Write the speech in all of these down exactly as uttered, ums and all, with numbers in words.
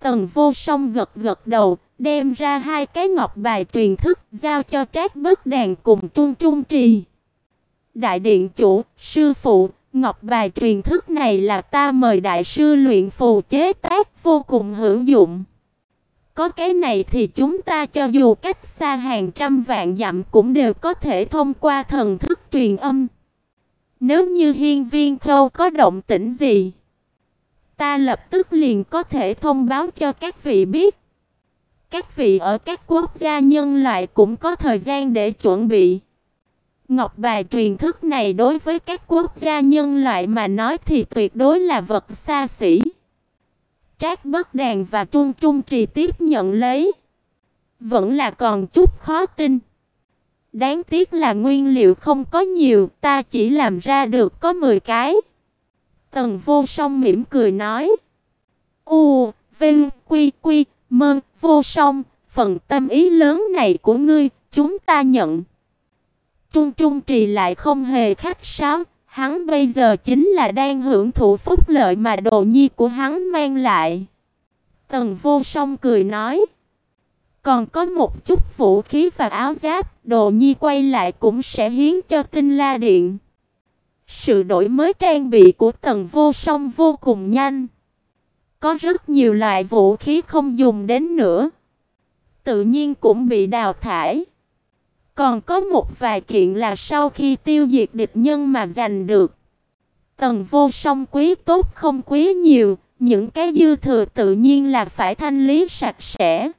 Tần Vô Song gật gật đầu, đem ra hai cái ngọc bài truyền thức giao cho Trác Bất Đàn cùng Trung Trung Trì. Đại điện chủ, sư phụ, ngọc bài truyền thức này là ta mời đại sư luyện phù chế tác, vô cùng hữu dụng. Có cái này thì chúng ta cho dù cách xa hàng trăm vạn dặm cũng đều có thể thông qua thần thức truyền âm. Nếu như Hiên Viên Khâu có động tĩnh gì, ta lập tức liền có thể thông báo cho các vị biết. Các vị ở các quốc gia nhân loại cũng có thời gian để chuẩn bị. Ngọc bài truyền thức này đối với các quốc gia nhân loại mà nói thì tuyệt đối là vật xa xỉ. Trác Bất Đàn và Trung Trung Trì tiếp nhận lấy. Vẫn là còn chút khó tin. Đáng tiếc là nguyên liệu không có nhiều, ta chỉ làm ra được có mười cái. Tần Vô Song mỉm cười nói. U, Vinh, Quy, Quy, Mơ, Vô Song, phần tâm ý lớn này của ngươi, chúng ta nhận. Trung Trung Trì lại không hề khách sáo, hắn bây giờ chính là đang hưởng thụ phúc lợi mà đồ nhi của hắn mang lại. Tần Vô Song cười nói. Còn có một chút vũ khí và áo giáp, đồ nhi quay lại cũng sẽ hiến cho Tinh La Điện. Sự đổi mới trang bị của Tần Vô Song vô cùng nhanh. Có rất nhiều loại vũ khí không dùng đến nữa, tự nhiên cũng bị đào thải. Còn có một vài kiện là sau khi tiêu diệt địch nhân mà giành được. Tần Vô Song quý tốt không quý nhiều, những cái dư thừa tự nhiên là phải thanh lý sạch sẽ.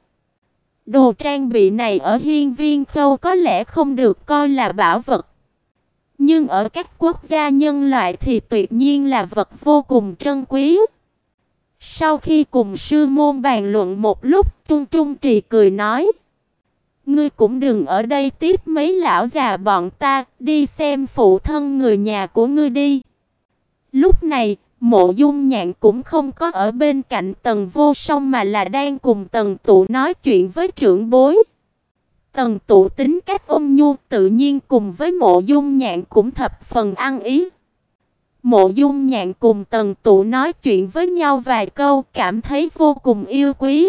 Đồ trang bị này ở Hiên Viên Khâu có lẽ không được coi là bảo vật, nhưng ở các quốc gia nhân loại thì tuyệt nhiên là vật vô cùng trân quý. Sau khi cùng sư môn bàn luận một lúc, Trung Trung Trì cười nói. Ngươi cũng đừng ở đây tiếp mấy lão già bọn ta, đi xem phụ thân người nhà của ngươi đi. Lúc này, Mộ Dung Nhạn cũng không có ở bên cạnh Tần Vô Song mà là đang cùng Tần Tụ nói chuyện với trưởng bối. Tần Tụ tính cách ôn nhu, tự nhiên cùng với Mộ Dung Nhạn cũng thập phần ăn ý. Mộ Dung Nhạn cùng Tần Tụ nói chuyện với nhau vài câu, cảm thấy vô cùng yêu quý.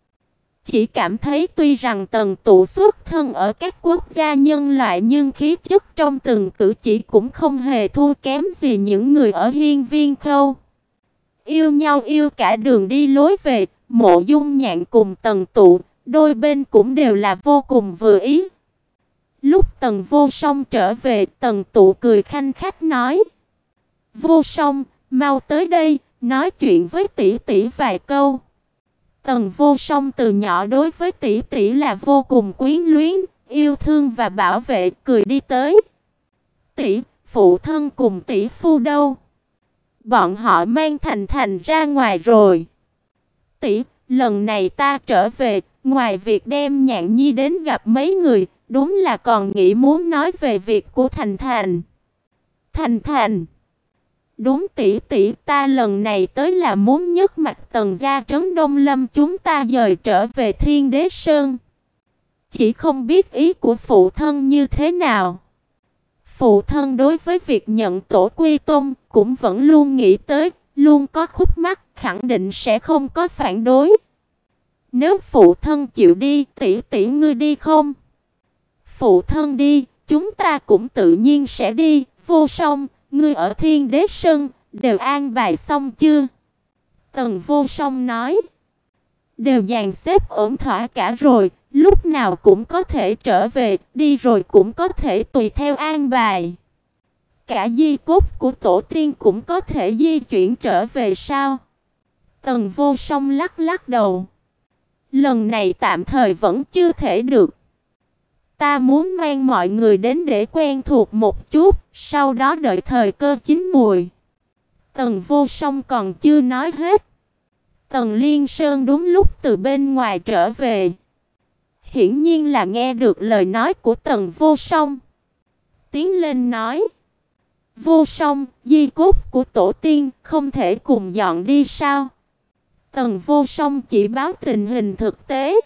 Chỉ cảm thấy tuy rằng Tần Tụ xuất thân ở các quốc gia nhân loại nhưng khí chất trong từng cử chỉ cũng không hề thua kém gì những người ở Hiên Viên Khâu. Yêu nhau yêu cả đường đi lối về, Mộ Dung Nhạn cùng Tần Tụ, đôi bên cũng đều là vô cùng vừa ý. Lúc Tần Vô Song trở về, Tần Tụ cười khanh khách nói. Vô Song, mau tới đây, nói chuyện với tỷ tỷ vài câu. Tần Vô Song từ nhỏ đối với tỷ tỷ là vô cùng quyến luyến, yêu thương và bảo vệ, cười đi tới. Tỷ, phụ thân cùng tỷ phu đâu? Bọn họ mang Thành Thành ra ngoài rồi. Tỷ, lần này ta trở về, ngoài việc đem Nhạn Nhi đến gặp mấy người, đúng là còn nghĩ muốn nói về việc của Thành Thành. Thành Thành. Đúng tỷ tỷ, ta lần này tới là muốn nhấc mặt Tần gia trấn Đông Lâm chúng ta dời trở về Thiên Đế Sơn. Chỉ không biết ý của phụ thân như thế nào. Phụ thân đối với việc nhận tổ quy tôn cũng vẫn luôn nghĩ tới, luôn có khúc mắc, khẳng định sẽ không có phản đối. Nếu phụ thân chịu đi, tỷ tỷ ngươi đi không? Phụ thân đi, chúng ta cũng tự nhiên sẽ đi. Vô Song, ngươi ở Thiên Đế Sơn đều an bài xong chưa? Tần Vô Song nói. Đều dàn xếp ổn thỏa cả rồi, lúc nào cũng có thể trở về, đi rồi cũng có thể tùy theo an bài. Cả di cốt của tổ tiên cũng có thể di chuyển trở về sao? Tần Vô Song lắc lắc đầu. Lần này tạm thời vẫn chưa thể được. Ta muốn mang mọi người đến để quen thuộc một chút, sau đó đợi thời cơ chín mùi. Tần Vô Song còn chưa nói hết. Tần Liên Sơn đúng lúc từ bên ngoài trở về. Hiển nhiên là nghe được lời nói của Tần Vô Song. Tiến lên nói. Vô Song, di cốt của tổ tiên không thể cùng dọn đi sao? Tần Vô Song chỉ báo tình hình thực tế.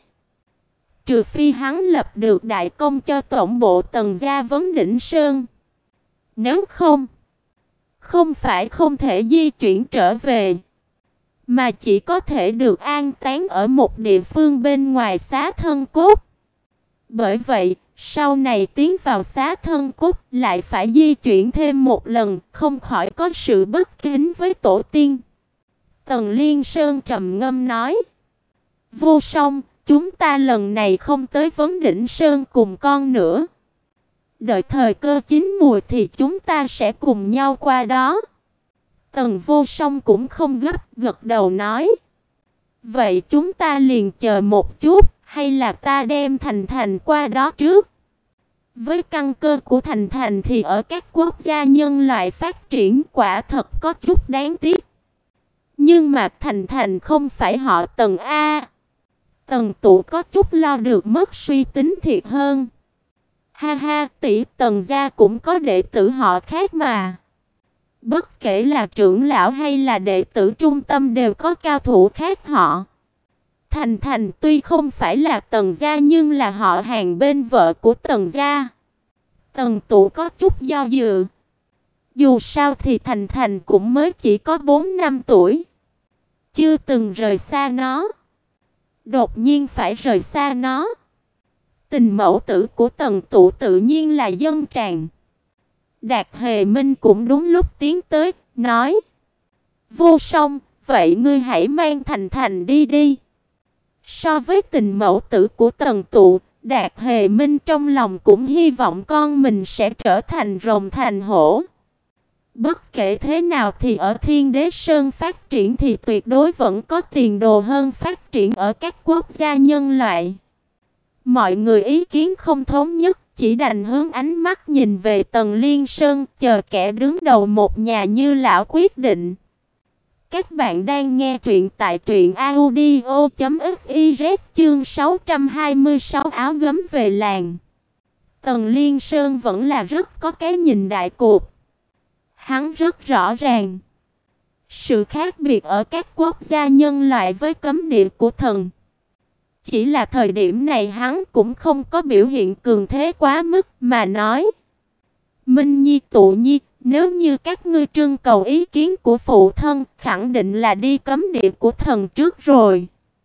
Trừ phi hắn lập được đại công cho tổng bộ Tần gia vấn đỉnh Sơn. Nếu không, không phải không thể di chuyển trở về, mà chỉ có thể được an táng ở một địa phương bên ngoài xá thân cốt. Bởi vậy, sau này tiến vào xá thân cốt lại phải di chuyển thêm một lần, không khỏi có sự bất kính với tổ tiên. Tần Liên Sơn trầm ngâm nói: Vô Song, chúng ta lần này không tới Vấn Đỉnh Sơn cùng con nữa. Đợi thời cơ chín mùi thì chúng ta sẽ cùng nhau qua đó. Tần Vô Song cũng không gấp, gật đầu nói: Vậy chúng ta liền chờ một chút, hay là ta đem Thành Thành qua đó trước? Với căn cơ của Thành Thành thì ở các quốc gia nhân loại phát triển quả thật có chút đáng tiếc. Nhưng mà Thành Thành không phải họ Tần A. Tần Tụ có chút lo được mất suy tính thiệt hơn. Ha ha, tỷ, Tần gia cũng có đệ tử họ khác mà. Bất kể là trưởng lão hay là đệ tử trung tâm đều có cao thủ khác họ. Thành Thành tuy không phải là Tần gia nhưng là họ hàng bên vợ của Tần gia. Tần Tụ có chút do dự. Dù sao thì Thành Thành cũng mới chỉ có bốn năm tuổi, chưa từng rời xa nó. Đột nhiên phải rời xa nó. Tình mẫu tử của Tần Tụ tự nhiên là dân tràn. Đạt Hề Minh cũng đúng lúc tiến tới, nói: Vô Song, vậy ngươi hãy mang Thành Thành đi đi. So với tình mẫu tử của Tần Tụ, Đạt Hề Minh trong lòng cũng hy vọng con mình sẽ trở thành rồng thành hổ. Bất kể thế nào thì ở Thiên Đế Sơn phát triển thì tuyệt đối vẫn có tiền đồ hơn phát triển ở các quốc gia nhân loại. Mọi người ý kiến không thống nhất, chỉ đành hướng ánh mắt nhìn về Tần Liên Sơn, chờ kẻ đứng đầu một nhà như lão quyết định. Các bạn đang nghe truyện tại truyện audio chấm fiz, chương sáu trăm hai mươi sáu áo gấm về làng. Tần Liên Sơn vẫn là rất có cái nhìn đại cục. Hắn rất rõ ràng sự khác biệt ở các quốc gia nhân loại với cấm địa của thần. Chỉ là thời điểm này hắn cũng không có biểu hiện cường thế quá mức mà nói: Minh Nhi, Tụ Nhi, nếu như các ngươi trưng cầu ý kiến của phụ thân, khẳng định là đi cấm địa của thần trước rồi.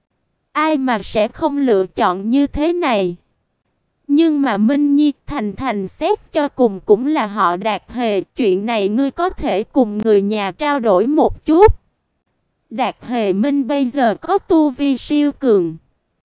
Ai mà sẽ không lựa chọn như thế này. Nhưng mà Minh Nhi, Thành Thành xét cho cùng cũng là họ Đạt Hề, chuyện này ngươi có thể cùng người nhà trao đổi một chút. Đạt Hề Minh bây giờ có tu vi siêu cường,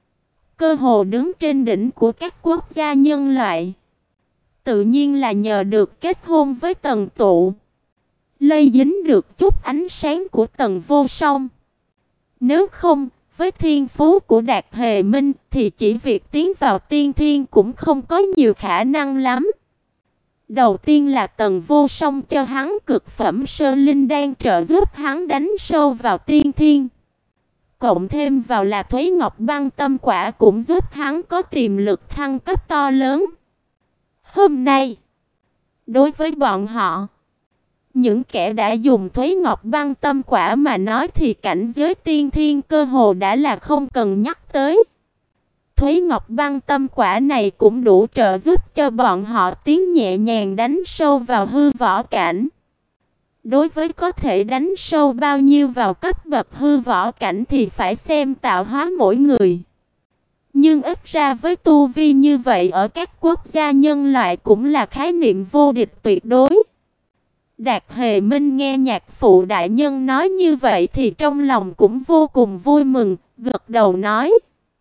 cơ hồ đứng trên đỉnh của các quốc gia nhân loại. Tự nhiên là nhờ được kết hôn với Tần Tụ, lây dính được chút ánh sáng của Tần Vô Song. Nếu không, với thiên phú của Đạt Hề Minh thì chỉ việc tiến vào tiên thiên cũng không có nhiều khả năng lắm. Đầu tiên là Tần Vô Song cho hắn cực phẩm sơ linh đan trợ giúp hắn đánh sâu vào tiên thiên. Cộng thêm vào là Thúy Ngọc Băng Tâm Quả cũng giúp hắn có tiềm lực thăng cấp to lớn. Hôm nay, đối với bọn họ, những kẻ đã dùng Thúy Ngọc Băng Tâm Quả mà nói thì cảnh giới tiên thiên cơ hồ đã là không cần nhắc tới. Thúy Ngọc Băng Tâm Quả này cũng đủ trợ giúp cho bọn họ tiến nhẹ nhàng đánh sâu vào hư võ cảnh. Đối với có thể đánh sâu bao nhiêu vào cấp bậc hư võ cảnh thì phải xem tạo hóa mỗi người. Nhưng ít ra với tu vi như vậy ở các quốc gia nhân loại cũng là khái niệm vô địch tuyệt đối. Đạt Hề Minh nghe nhạc phụ đại nhân nói như vậy thì trong lòng cũng vô cùng vui mừng, gật đầu nói: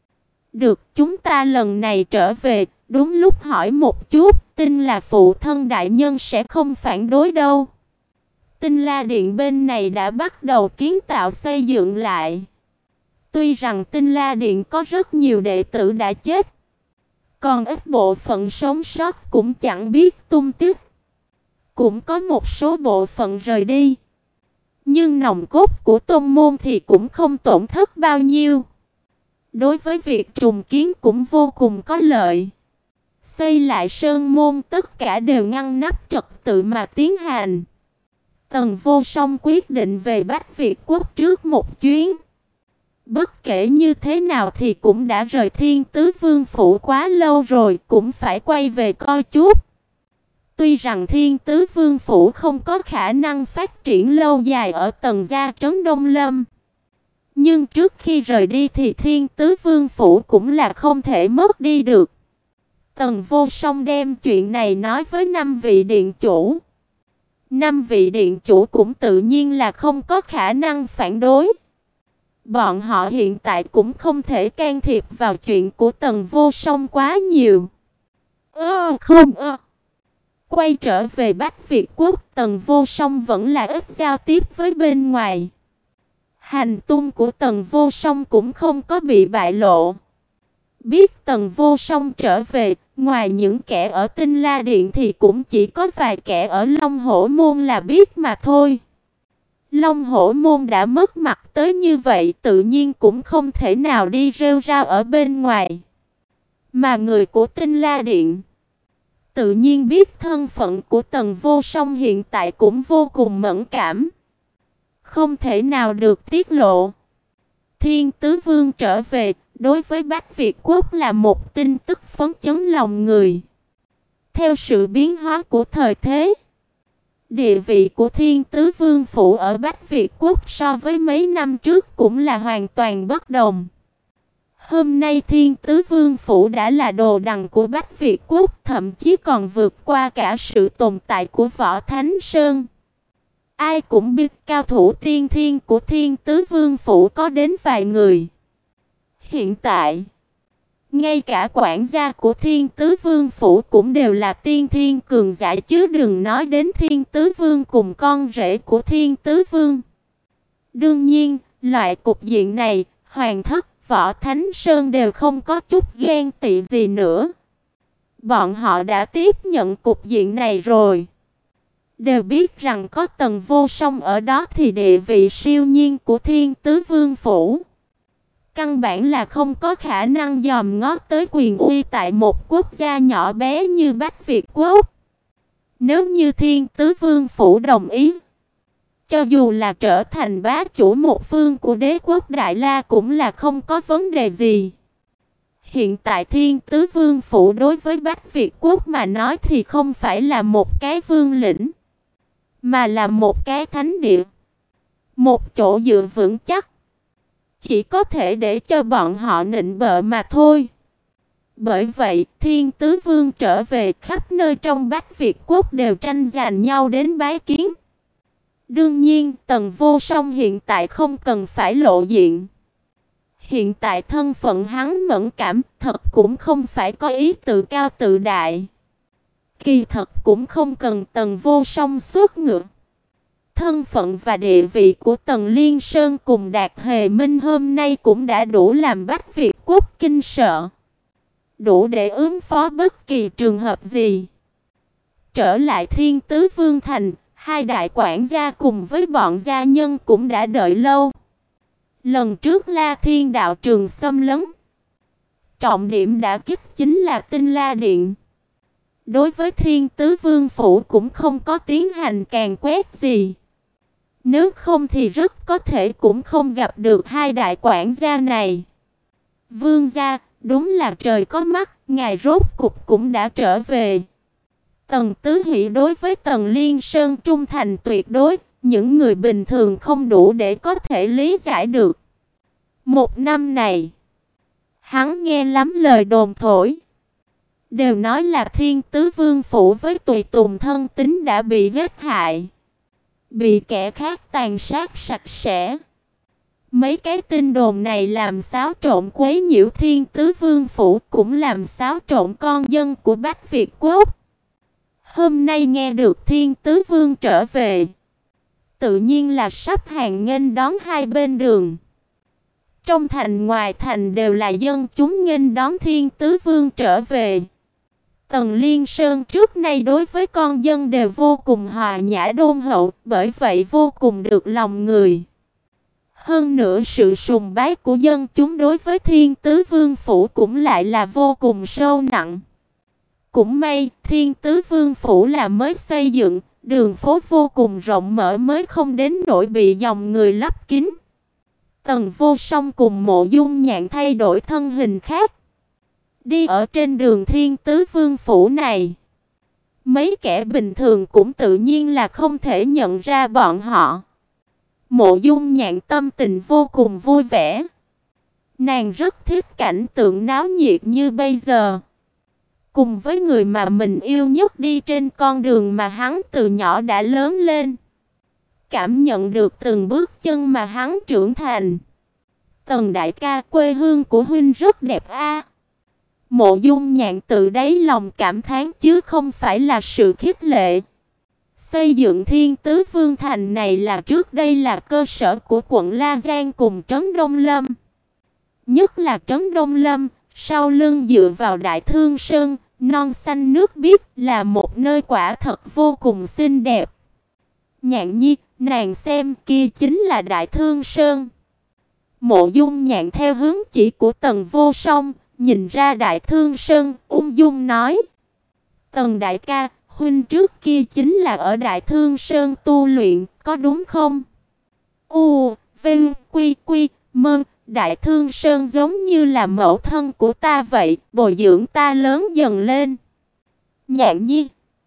Được, chúng ta lần này trở về, đúng lúc hỏi một chút, tin là phụ thân đại nhân sẽ không phản đối đâu. Tinh La Điện bên này đã bắt đầu kiến tạo xây dựng lại. Tuy rằng Tinh La Điện có rất nhiều đệ tử đã chết, còn ít bộ phận sống sót cũng chẳng biết tung tích. Cũng có một số bộ phận rời đi, nhưng nòng cốt của tôn môn thì cũng không tổn thất bao nhiêu. Đối với việc trùng kiến cũng vô cùng có lợi. Xây lại sơn môn tất cả đều ngăn nắp trật tự mà tiến hành. Tần Vô Song quyết định về Bách Việt Quốc trước một chuyến. Bất kể như thế nào thì cũng đã rời Thiên Tứ Vương phủ quá lâu rồi, cũng phải quay về coi chút. Tuy rằng Thiên Tứ Vương phủ không có khả năng phát triển lâu dài ở Tần gia trấn Đông Lâm, Nhưng trước khi rời đi thì Thiên Tứ Vương phủ cũng là không thể mất đi được. Tần Vô Song đem chuyện này nói với năm vị điện chủ. Năm vị điện chủ cũng tự nhiên là không có khả năng phản đối. Bọn họ hiện tại cũng không thể can thiệp vào chuyện của Tần Vô Song quá nhiều. Ơ không ơ. Quay trở về Bách Việt Quốc, Tần Vô Song vẫn là ít giao tiếp với bên ngoài. Hành tung của Tần Vô Song cũng không có bị bại lộ. Biết Tần Vô Song trở về, ngoài những kẻ ở Tinh La Điện thì cũng chỉ có vài kẻ ở Long Hổ Môn là biết mà thôi. Long Hổ Môn đã mất mặt tới như vậy, tự nhiên cũng không thể nào đi rêu rao ở bên ngoài. Mà người của Tinh La Điện tự nhiên biết thân phận của Tần Vô Song hiện tại cũng vô cùng mẫn cảm, không thể nào được tiết lộ. Thiên Tứ Vương trở về, đối với Bách Việt Quốc là một tin tức phấn chấn lòng người. Theo sự biến hóa của thời thế, địa vị của Thiên Tứ Vương phủ ở Bách Việt Quốc so với mấy năm trước cũng là hoàn toàn bất đồng. Hôm nay Thiên Tứ Vương phủ đã là đồ đằng của Bách Việt Quốc, thậm chí còn vượt qua cả sự tồn tại của Võ Thánh Sơn. Ai cũng biết cao thủ tiên thiên của Thiên Tứ Vương phủ có đến vài người. Hiện tại, ngay cả quản gia của Thiên Tứ Vương phủ cũng đều là tiên thiên cường giả, chứ đừng nói đến Thiên Tứ Vương cùng con rể của Thiên Tứ Vương. Đương nhiên, loại cục diện này, Hoàng Thất, Võ Thánh Sơn đều không có chút ghen tị gì nữa. Bọn họ đã tiếp nhận cục diện này rồi. Đều biết rằng có Tần Vô Song ở đó thì địa vị siêu nhiên của Thiên Tứ Vương phủ căn bản là không có khả năng dòm ngó tới quyền uy tại một quốc gia nhỏ bé như Bách Việt Quốc. Nếu như Thiên Tứ Vương phủ đồng ý, cho dù là trở thành bá chủ một phương của đế quốc Đại La cũng là không có vấn đề gì. Hiện tại Thiên Tứ Vương phủ đối với Bách Việt Quốc mà nói thì không phải là một cái vương lĩnh, mà là một cái thánh địa, một chỗ dựa vững chắc, chỉ có thể để cho bọn họ nịnh bợ mà thôi. Bởi vậy, Thiên Tứ Vương trở về, khắp nơi trong Bách Việt Quốc đều tranh giành nhau đến bái kiến. Đương nhiên, Tần Vô Song hiện tại không cần phải lộ diện. Hiện tại thân phận hắn mẫn cảm, thật cũng không phải có ý tự cao tự đại. Kỳ thật cũng không cần Tần Vô Song xuất ngựa. Thân phận và địa vị của Tần Liên Sơn cùng Đạt Hề Minh hôm nay cũng đã đủ làm Bách Việt Quốc kinh sợ, đủ để ứng phó bất kỳ trường hợp gì. Trở lại Thiên Tứ Vương thành, hai đại quản gia cùng với bọn gia nhân cũng đã đợi lâu. Lần trước La Thiên đạo trường xâm lấn, trọng điểm đã kích chính là Tinh La Điện. Đối với Thiên Tứ Vương phủ cũng không có tiến hành càn quét gì. Nếu không thì rất có thể cũng không gặp được hai đại quản gia này. Vương gia, đúng là trời có mắt, ngài rốt cục cũng đã trở về. Tần Tứ Hỷ đối với Tần Liên Sơn trung thành tuyệt đối, những người bình thường không đủ để có thể lý giải được. Một năm này, hắn nghe lắm lời đồn thổi, đều nói là Thiên Tứ Vương phủ với tùy tùng thân tín đã bị giết hại, bị kẻ khác tàn sát sạch sẽ. Mấy cái tin đồn này làm xáo trộn quấy nhiễu Thiên Tứ Vương phủ, cũng làm xáo trộn con dân của Bách Việt Quốc. Hôm nay nghe được Thiên Tứ Vương trở về, tự nhiên là sắp hàng nghênh đón hai bên đường. Trong thành ngoài thành đều là dân chúng nghênh đón Thiên Tứ Vương trở về. Tần Liên Sơn trước nay đối với con dân đều vô cùng hòa nhã đôn hậu, bởi vậy vô cùng được lòng người. Hơn nữa sự sùng bái của dân chúng đối với Thiên Tứ Vương phủ cũng lại là vô cùng sâu nặng. Cũng may, Thiên Tứ Vương phủ là mới xây dựng, đường phố vô cùng rộng mở mới không đến nỗi bị dòng người lấp kín. Tần Vô Song cùng Mộ Dung Nhạn thay đổi thân hình khác, đi ở trên đường Thiên Tứ Vương phủ này. Mấy kẻ bình thường cũng tự nhiên là không thể nhận ra bọn họ. Mộ Dung Nhạn tâm tình vô cùng vui vẻ. Nàng rất thích cảnh tượng náo nhiệt như bây giờ. Cùng với người mà mình yêu nhất đi trên con đường mà hắn từ nhỏ đã lớn lên. Cảm nhận được từng bước chân mà hắn trưởng thành. Tần đại ca, quê hương của huynh rất đẹp a. Mộ Dung Nhạn tự đáy lòng cảm thán chứ không phải là sự khích lệ. Xây dựng Thiên Tứ Vương Thành này là trước đây là cơ sở của quận La Giang cùng trấn Đông Lâm. Nhất là trấn Đông Lâm, sau lưng dựa vào Đại Thương Sơn, non xanh nước biếc là một nơi quả thật vô cùng xinh đẹp. Nhạn Nhi, nàng xem kia chính là Đại Thương Sơn. Mộ Dung Nhạn theo hướng chỉ của Tần Vô Song, nhìn ra Đại Thương Sơn, ung dung nói: Tần đại ca, huynh trước kia chính là ở Đại Thương Sơn tu luyện, có đúng không? U, Vinh, Quy, Quy, Mơ, Đại Thương Sơn giống như là mẫu thân của ta vậy, bồi dưỡng ta lớn dần lên. Nhạn Nhi,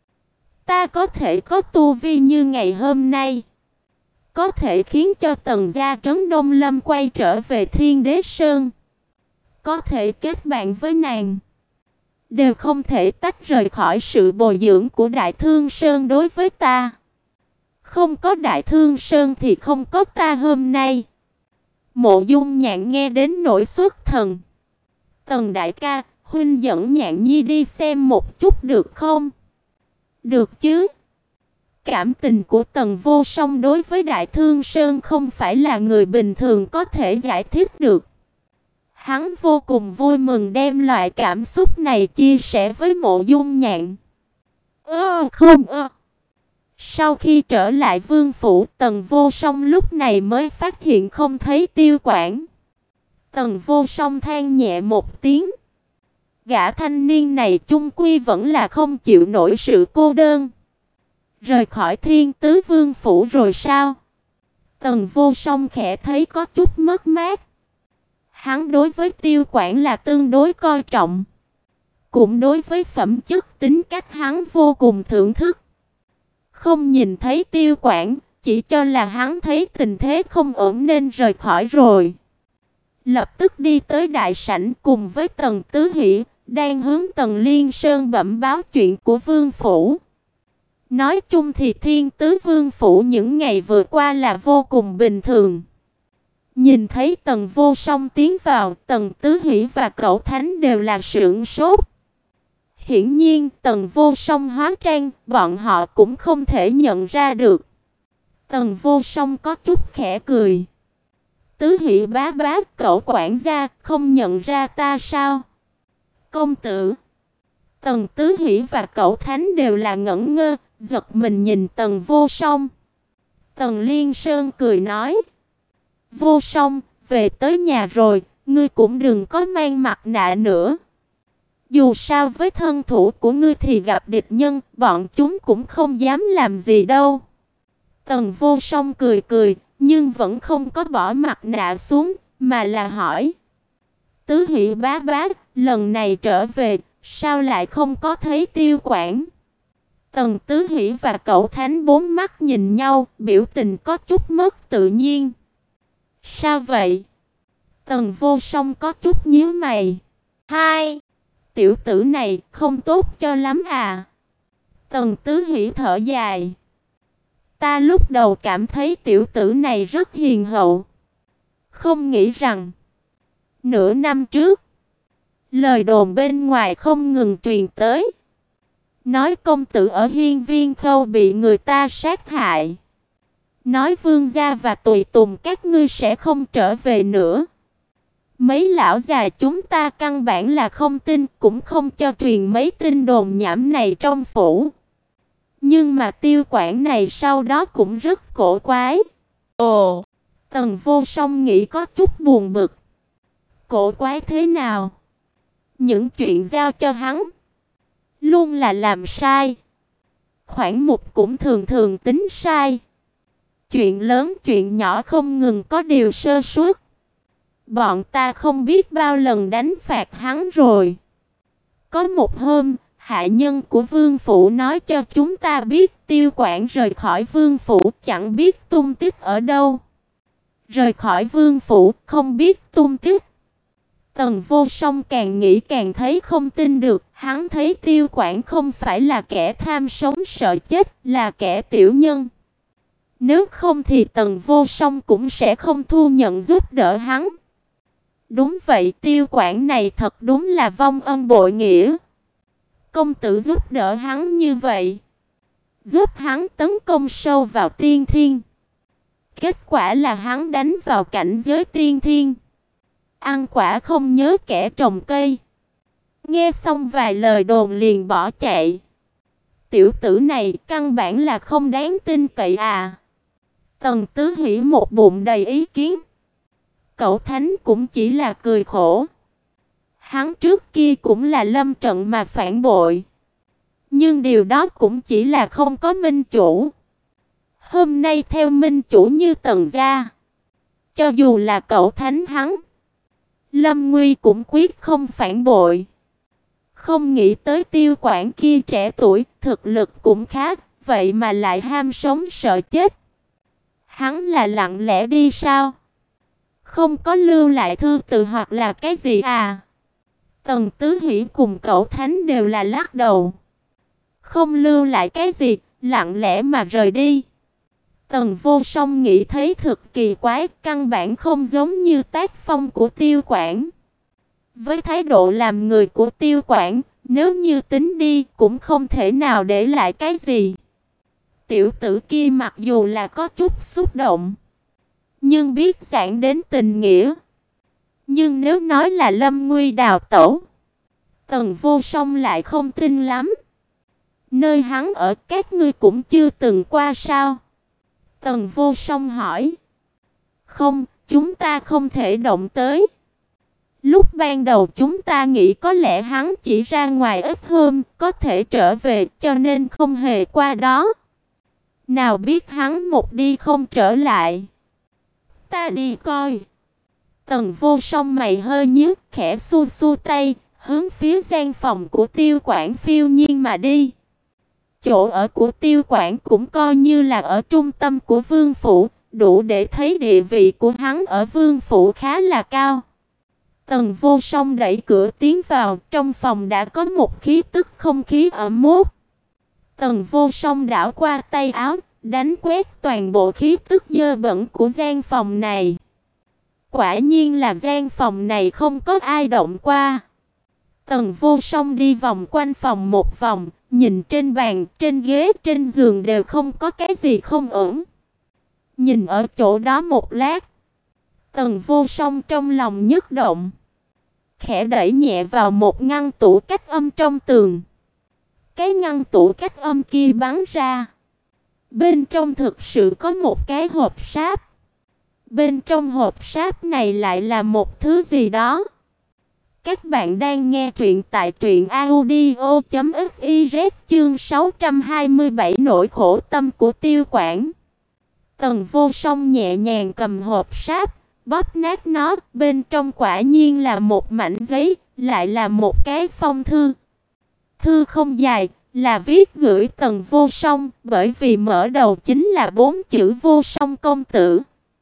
ta có thể có tu vi như ngày hôm nay, có thể khiến cho Tần gia trấn Đông Lâm quay trở về Thiên Đế Sơn, có thể kết bạn với nàng, đều không thể tách rời khỏi sự bồi dưỡng của Đại Thương Sơn đối với ta. Không có Đại Thương Sơn thì không có ta hôm nay. Mộ Dung Nhạn nghe đến nỗi xuất thần. Tần đại ca, huynh dẫn Nhạn Nhi đi xem một chút được không? Được chứ. Cảm tình của Tần Vô Song đối với Đại Thương Sơn không phải là người bình thường có thể giải thích được. Hắn vô cùng vui mừng đem loại cảm xúc này chia sẻ với Mộ Dung Nhạn. Ơ không ơ. Sau khi trở lại vương phủ, Tần Vô Song lúc này mới phát hiện không thấy Tiêu Quảng. Tần Vô Song than nhẹ một tiếng. Gã thanh niên này chung quy vẫn là không chịu nổi sự cô đơn. Rời khỏi Thiên Tứ Vương phủ rồi sao? Tần Vô Song khẽ thấy có chút mất mát. Hắn đối với Tiêu Quảng là tương đối coi trọng. Cũng đối với phẩm chất tính cách hắn vô cùng thưởng thức. Không nhìn thấy Tiêu Quảng, chỉ cho là hắn thấy tình thế không ổn nên rời khỏi rồi. Lập tức đi tới đại sảnh cùng với Tần Tứ Hỷ, đang hướng Tần Liên Sơn bẩm báo chuyện của vương phủ. Nói chung thì Thiên Tứ Vương phủ những ngày vừa qua là vô cùng bình thường. Nhìn thấy Tần Vô Song tiến vào, Tần Tứ Hỷ và Cẩu Thánh đều là sửng sốt. Hiển nhiên, Tần Vô Song hóa trang, bọn họ cũng không thể nhận ra được. Tần Vô Song có chút khẽ cười. Tứ Hỷ bá bá, Cẩu quản gia, không nhận ra ta sao? Công tử. Tần Tứ Hỷ và Cẩu Thánh đều là ngẩn ngơ, giật mình nhìn Tần Vô Song. Tần Liên Sơn cười nói: Vô Song, về tới nhà rồi, ngươi cũng đừng có mang mặt nạ nữa. Dù sao với thân thủ của ngươi thì gặp địch nhân, bọn chúng cũng không dám làm gì đâu. Tần Vô Song cười cười, nhưng vẫn không có bỏ mặt nạ xuống, mà là hỏi: Tứ Hỷ bá bá, lần này trở về, sao lại không có thấy Tiêu Quảng? Tần Tứ Hỷ và Cẩu Thánh bốn mắt nhìn nhau, biểu tình có chút mất tự nhiên. Sao vậy? Tần Vô Song có chút nhíu mày. Hai, tiểu tử này không tốt cho lắm à? Tần Tứ Hỷ thở dài. Ta lúc đầu cảm thấy tiểu tử này rất hiền hậu. Không nghĩ rằng nửa năm trước, lời đồn bên ngoài không ngừng truyền tới. Nói công tử ở Hiên Viên Khâu bị người ta sát hại. Nói vương gia và tùy tùng các ngươi sẽ không trở về nữa. Mấy lão già chúng ta căn bản là không tin, cũng không cho truyền mấy tin đồn nhảm này trong phủ. Nhưng mà Tiêu Quảng này sau đó cũng rất cổ quái. Ồ, Tần Vô Song nghĩ có chút buồn bực. Cổ quái thế nào? Những chuyện giao cho hắn luôn là làm sai. Khoản mục cũng thường thường tính sai. Chuyện lớn chuyện nhỏ không ngừng có điều sơ suất. Bọn ta không biết bao lần đánh phạt hắn rồi. Có một hôm, hạ nhân của vương phủ nói cho chúng ta biết Tiêu Quảng rời khỏi vương phủ chẳng biết tung tích ở đâu. rời khỏi vương phủ, không biết tung tích. Tần Vô Song càng nghĩ càng thấy không tin được, hắn thấy Tiêu Quản không phải là kẻ tham sống sợ chết, là kẻ tiểu nhân. Nếu không thì Tần Vô Song cũng sẽ không thu nhận giúp đỡ hắn. Đúng vậy, Tiêu Quản này thật đúng là vong ân bội nghĩa. Công tử giúp đỡ hắn như vậy, giúp hắn tấn công sâu vào tiên thiên. Kết quả là hắn đánh vào cảnh giới tiên thiên. Ăn quả không nhớ kẻ trồng cây. Nghe xong vài lời đồn liền bỏ chạy. Tiểu tử này căn bản là không đáng tin cậy à. Tần Tứ Hỉ một bụng đầy ý kiến. Cậu Thánh cũng chỉ là cười khổ. Hắn trước kia cũng là lâm trận mà phản bội. Nhưng điều đó cũng chỉ là không có minh chủ. Hôm nay theo minh chủ như Tần gia, cho dù là cậu Thánh hắn, Lâm Nguy cũng quyết không phản bội. Không nghĩ tới Tiêu Quản kia trẻ tuổi, thực lực cũng khá, vậy mà lại ham sống sợ chết. Hắn là lặng lẽ đi sao? Không có lưu lại thư từ hoặc là cái gì à? Tần Tứ Hỉ cùng cậu Thánh đều là lắc đầu. Không lưu lại cái gì, lặng lẽ mà rời đi. Tần Vô Song nghĩ thấy thực kỳ quái, căn bản không giống như tác phong của Tiêu Quản. Với thái độ làm người của Tiêu Quản, nếu như tính đi cũng không thể nào để lại cái gì. Tiểu tử kia mặc dù là có chút xúc động, nhưng biết giảng đến tình nghĩa. Nhưng nếu nói là Lâm Nguy đào tẩu, Tần Vô Song lại không tin lắm. Nơi hắn ở các ngươi cũng chưa từng qua sao? Tần Vô Song hỏi. Không, chúng ta không thể động tới. Lúc ban đầu chúng ta nghĩ có lẽ hắn chỉ ra ngoài ít hôm, có thể trở về, cho nên không hề qua đó. Nào biết hắn một đi không trở lại. Ta đi coi. Tần Vô Song mày hơi nhíu, khẽ xua xua tay, hướng phía gian phòng của Tiêu Quản phiêu nhiên mà đi. Chỗ ở của Tiêu Quản cũng coi như là ở trung tâm của vương phủ, đủ để thấy địa vị của hắn ở vương phủ khá là cao. Tần Vô Song đẩy cửa tiến vào, trong phòng đã có một khí tức không khí ẩm mốt. Tần Vô Song đảo qua tay áo, đánh quét toàn bộ khí tức dơ bẩn của gian phòng này. Quả nhiên là gian phòng này không có ai động qua. Tần Vô Song đi vòng quanh phòng một vòng, nhìn trên bàn, trên ghế, trên giường đều không có cái gì không ổn. Nhìn ở chỗ đó một lát, Tần Vô Song trong lòng nhức động, khẽ đẩy nhẹ vào một ngăn tủ cách âm trong tường. Cái ngăn tủ cách âm kia bắn ra. Bên trong thực sự có một cái hộp sáp. Bên trong hộp sáp này lại là một thứ gì đó. Các bạn đang nghe truyện tại truyện audio chấm fiz chương sáu trăm hai mươi bảy nỗi khổ tâm của Tiêu Quản. Tần Vô Song nhẹ nhàng cầm hộp sáp, bóp nát nó, bên trong quả nhiên là một mảnh giấy, lại là một cái phong thư. Thư không dài, là viết gửi Tần Vô Song, bởi vì mở đầu chính là bốn chữ Vô Song công tử.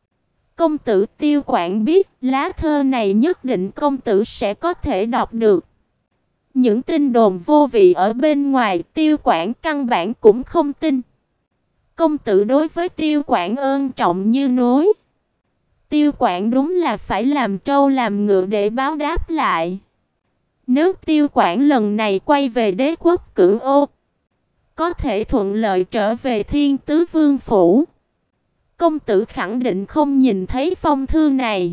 Công tử Tiêu Quản biết lá thơ này nhất định công tử sẽ có thể đọc được. Những tin đồn vô vị ở bên ngoài Tiêu Quản căn bản cũng không tin. Công tử đối với Tiêu Quản ơn trọng như núi. Tiêu Quản đúng là phải làm trâu làm ngựa để báo đáp lại. Nếu Tiêu Quản lần quay quay về đế quốc Cửu Ô, có thể thuận lợi trở về Thiên Tứ Vương phủ, công tử khẳng định không nhìn thấy phong thư này.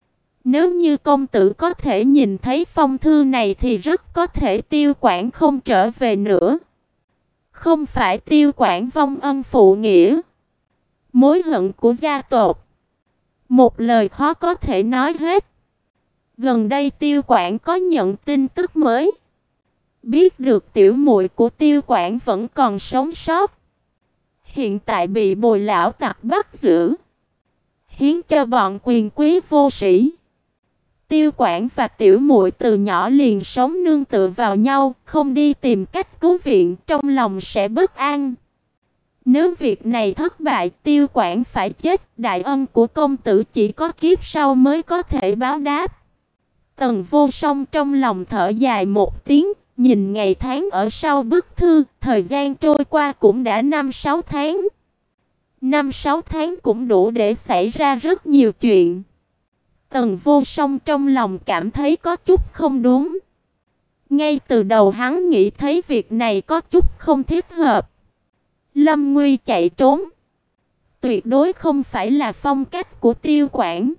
Nếu như công tử có thể nhìn thấy phong thư này thì rất có thể Tiêu Quản không trở về nữa. Không phải Tiêu Quản vong ân phụ nghĩa, mối hận của gia tộc, một lời khó có thể nói hết. Gần đây Tiêu Quản có nhận tin tức mới, biết được tiểu muội của Tiêu Quản vẫn còn sống sót, hiện tại bị Bồi lão tặc bắt giữ, hiến cho bọn quyền quý vô sĩ. Tiêu Quản và tiểu muội từ nhỏ liền sống nương tựa vào nhau, không đi tìm cách cứu viện, trong lòng sẽ bất an. Nếu việc này thất bại, Tiêu Quản phải chết, đại ân của công tử chỉ có kiếp sau mới có thể báo đáp. Tần Vô Song trong lòng thở dài một tiếng, nhìn ngày tháng ở sau bức thư, thời gian trôi qua cũng đã năm sáu tháng. Năm sáu tháng cũng đủ để xảy ra rất nhiều chuyện. Tần Vô Song trong lòng cảm thấy có chút không đúng. Ngay từ đầu hắn nghĩ thấy việc này có chút không thích hợp. Lâm Nguy chạy trốn, tuyệt đối không phải là phong cách của Tiêu Quản.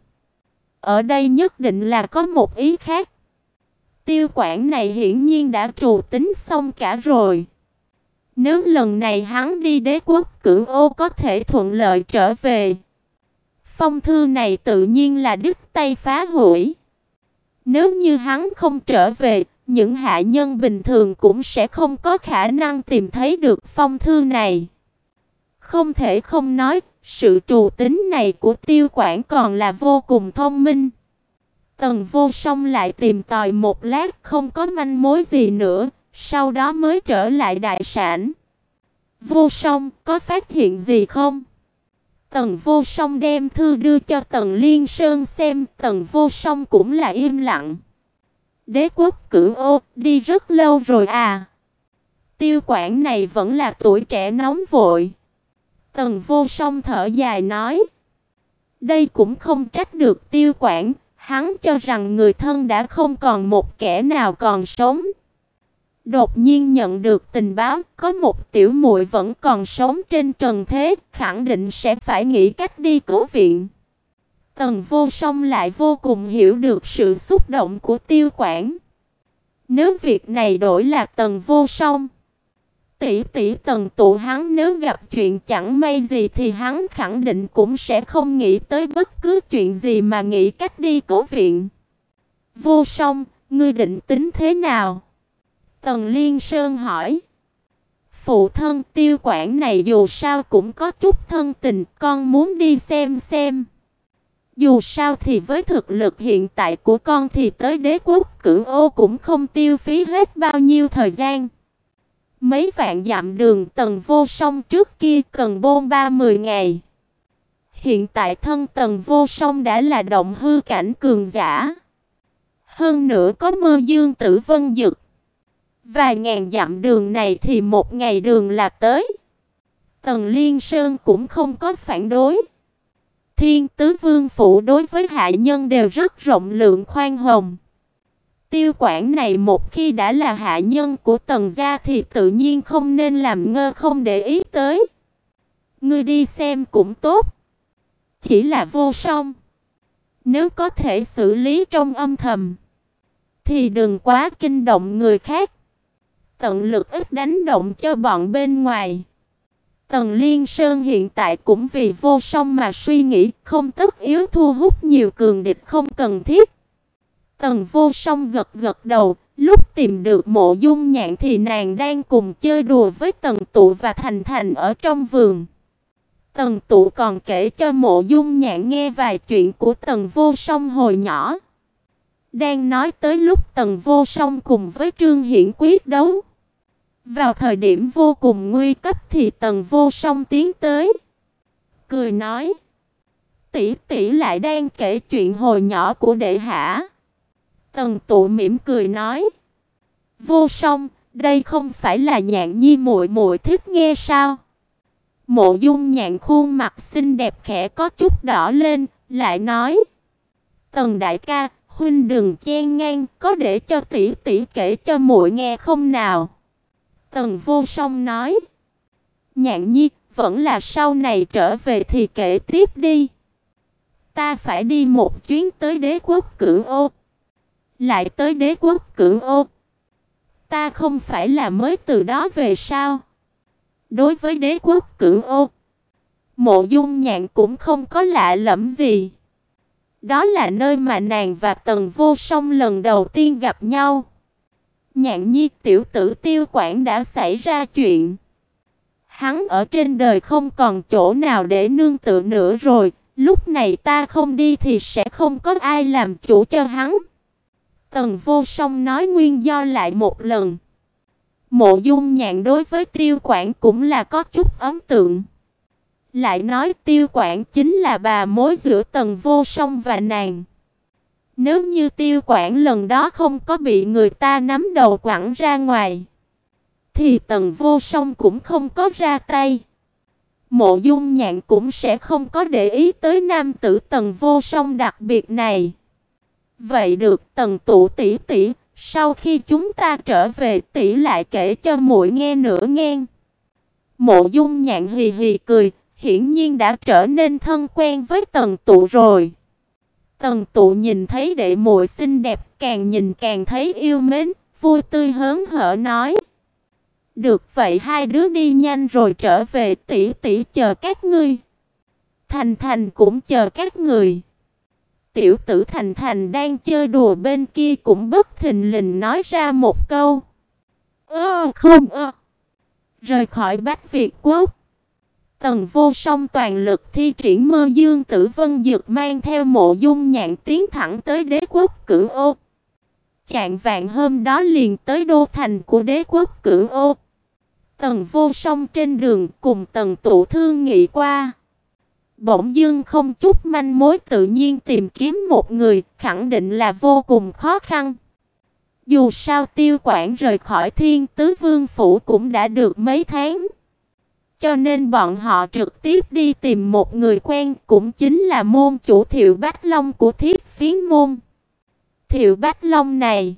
Ở đây nhất định là có một ý khác. Tiêu Quản này hiển nhiên đã trù tính xong cả rồi. Nếu lần này hắn đi Đế quốc Cửu Ô có thể thuận lợi trở về, phong thư này tự nhiên là đứt tay phá hủy. Nếu như hắn không trở về, những hạ nhân bình thường cũng sẽ không có khả năng tìm thấy được phong thư này. Không thể không nói, sự trù tính này của Tiêu Quản còn là vô cùng thông minh. Tần Vô Song lại tìm tòi một lát không có manh mối gì nữa, sau đó mới trở lại đại sảnh. Vô Song, có phát hiện gì không? Tần Vô Song đem thư đưa cho Tần Liên Sơn xem, Tần Vô Song cũng là im lặng. Đế quốc Cửu Ô, đi rất lâu rồi à? Tiêu Quản này vẫn là tuổi trẻ nóng vội. Tần Vô Song thở dài nói. Đây cũng không trách được Tiêu Quản, hắn cho rằng người thân đã không còn một kẻ nào còn sống. Đột nhiên nhận được tình báo, có một tiểu muội vẫn còn sống trên trần thế, khẳng định sẽ phải nghĩ cách đi cứu viện. Tần Vô Song lại vô cùng hiểu được sự xúc động của Tiêu Quản. Nếu việc này đổi là Tần Vô Song, tỷ tỷ Tần Tụ hắn nếu gặp chuyện chẳng may gì thì hắn khẳng định cũng sẽ không nghĩ tới bất cứ chuyện gì mà nghĩ cách đi cứu viện. Vô Song, ngươi định tính thế nào? Tần Liên Sơn hỏi. Phụ thân Tiêu Quản này dù sao cũng có chút thân tình, con muốn đi xem xem. Dù sao thì với thực lực hiện tại của con thì tới Đế quốc Cửu Ô cũng không tiêu phí hết bao nhiêu thời gian. Mấy vạn dặm đường Tần Vô Song trước kia cần bôn ba mươi ngày. Hiện tại thân Tần Vô Song đã là động hư cảnh cường giả. Hơn nữa có Mơ Dương Tử Vân Dực. Vài ngàn dặm đường này thì một ngày đường là tới. Tần Liên Sơn cũng không có phản đối. Thiên Tứ Vương phủ đối với hạ nhân đều rất rộng lượng khoan hồng. Tiêu Quản này một khi đã là hạ nhân của Tần gia thì tự nhiên không nên làm ngơ không để ý tới. Ngươi đi xem cũng tốt. Chỉ là Vô Song, nếu có thể xử lý trong âm thầm thì đừng quá kinh động người khác. Tận lực ít đánh động cho bọn bên ngoài. Tần Liên Sơn hiện tại cũng vì Vô Song mà suy nghĩ, không tất yếu thu hút nhiều cường địch không cần thiết. Tần Vô Song gật gật đầu, lúc tìm được Mộ Dung Nhạn thì nàng đang cùng chơi đùa với Tần Tụ và Thành Thành ở trong vườn. Tần Tụ còn kể cho Mộ Dung Nhạn nghe vài chuyện của Tần Vô Song hồi nhỏ. Đang nói tới lúc Tần Vô Song cùng với Trương Hiển quyết đấu. Vào thời điểm vô cùng nguy cấp thì Tần Vô Song tiến tới, cười nói: "Tỷ tỷ lại đang kể chuyện hồi nhỏ của đệ hả?" Tần Tụ mỉm cười nói: "Vô Song, đây không phải là Nhạn Nhi muội muội thích nghe sao?" Mộ Dung Nhạn khuôn mặt xinh đẹp khẽ có chút đỏ lên, lại nói: "Tần đại ca, huynh đừng chen ngang, có để cho tỷ tỷ kể cho muội nghe không nào?" Tần Vô Song nói: "Nhạn Nhi, vẫn là sau này trở về thì kể tiếp đi. Ta phải đi một chuyến tới Đế quốc Cửu Ô." "Lại tới Đế quốc Cửu Ô? Ta không phải là mới từ đó về sao?" Đối với Đế quốc Cửu Ô, Mộ Dung Nhạn cũng không có lạ lẫm gì. Đó là nơi mà nàng và Tần Vô Song lần đầu tiên gặp nhau. "Nhạn Nhi, tiểu tử Tiêu Quản đã xảy ra chuyện. Hắn ở trên đời không còn chỗ nào để nương tựa nữa rồi, lúc này ta không đi thì sẽ không có ai làm chủ cho hắn." Tần Vô Song nói nguyên do lại một lần. Mộ Dung Nhạn đối với Tiêu Quản cũng là có chút ấn tượng. Lại nói Tiêu Quản chính là bà mối giữa Tần Vô Song và nàng. Nếu như Tiêu Quản lần đó không có bị người ta nắm đầu quẳng ra ngoài, thì Tần Vô Song cũng không có ra tay. Mộ Dung Nhạn cũng sẽ không có để ý tới nam tử Tần Vô Song đặc biệt này. Vậy được, Tần Tụ tỷ tỷ, sau khi chúng ta trở về tỷ lại kể cho muội nghe nữa nghe. Mộ Dung Nhạn hì hì cười, hiển nhiên đã trở nên thân quen với Tần Tụ rồi. Tần Tụ nhìn thấy đệ muội xinh đẹp, càng nhìn càng thấy yêu mến, vui tươi hớn hở nói: "Được vậy hai đứa đi nhanh rồi trở về, tỷ tỷ chờ các ngươi. Thành Thành cũng chờ các người." Tiểu tử Thành Thành đang chơi đùa bên kia cũng bất thình lình nói ra một câu: "Ơ không ơ." Rời khỏi Bách Việt Quốc, Tần Vô Song toàn lực thi triển Mơ Dương Tử Vân Dược, mang theo Mộ Dung Nhạn tiến thẳng tới đế quốc Cửu Ô. Chạng vạng hôm đó liền tới đô thành của đế quốc Cửu Ô. Tần Vô Song trên đường cùng Tần Tụ thương nghị qua, bỗng dưng không chút manh mối, tự nhiên tìm kiếm một người khẳng định là vô cùng khó khăn. Dù sao Tiêu Quản rời khỏi Thiên Tứ Vương phủ cũng đã được mấy tháng, cho nên bọn họ trực tiếp đi tìm một người quen, cũng chính là môn chủ Thiệu Bách Long của Thiết Phiến môn. Thiệu Bách Long này,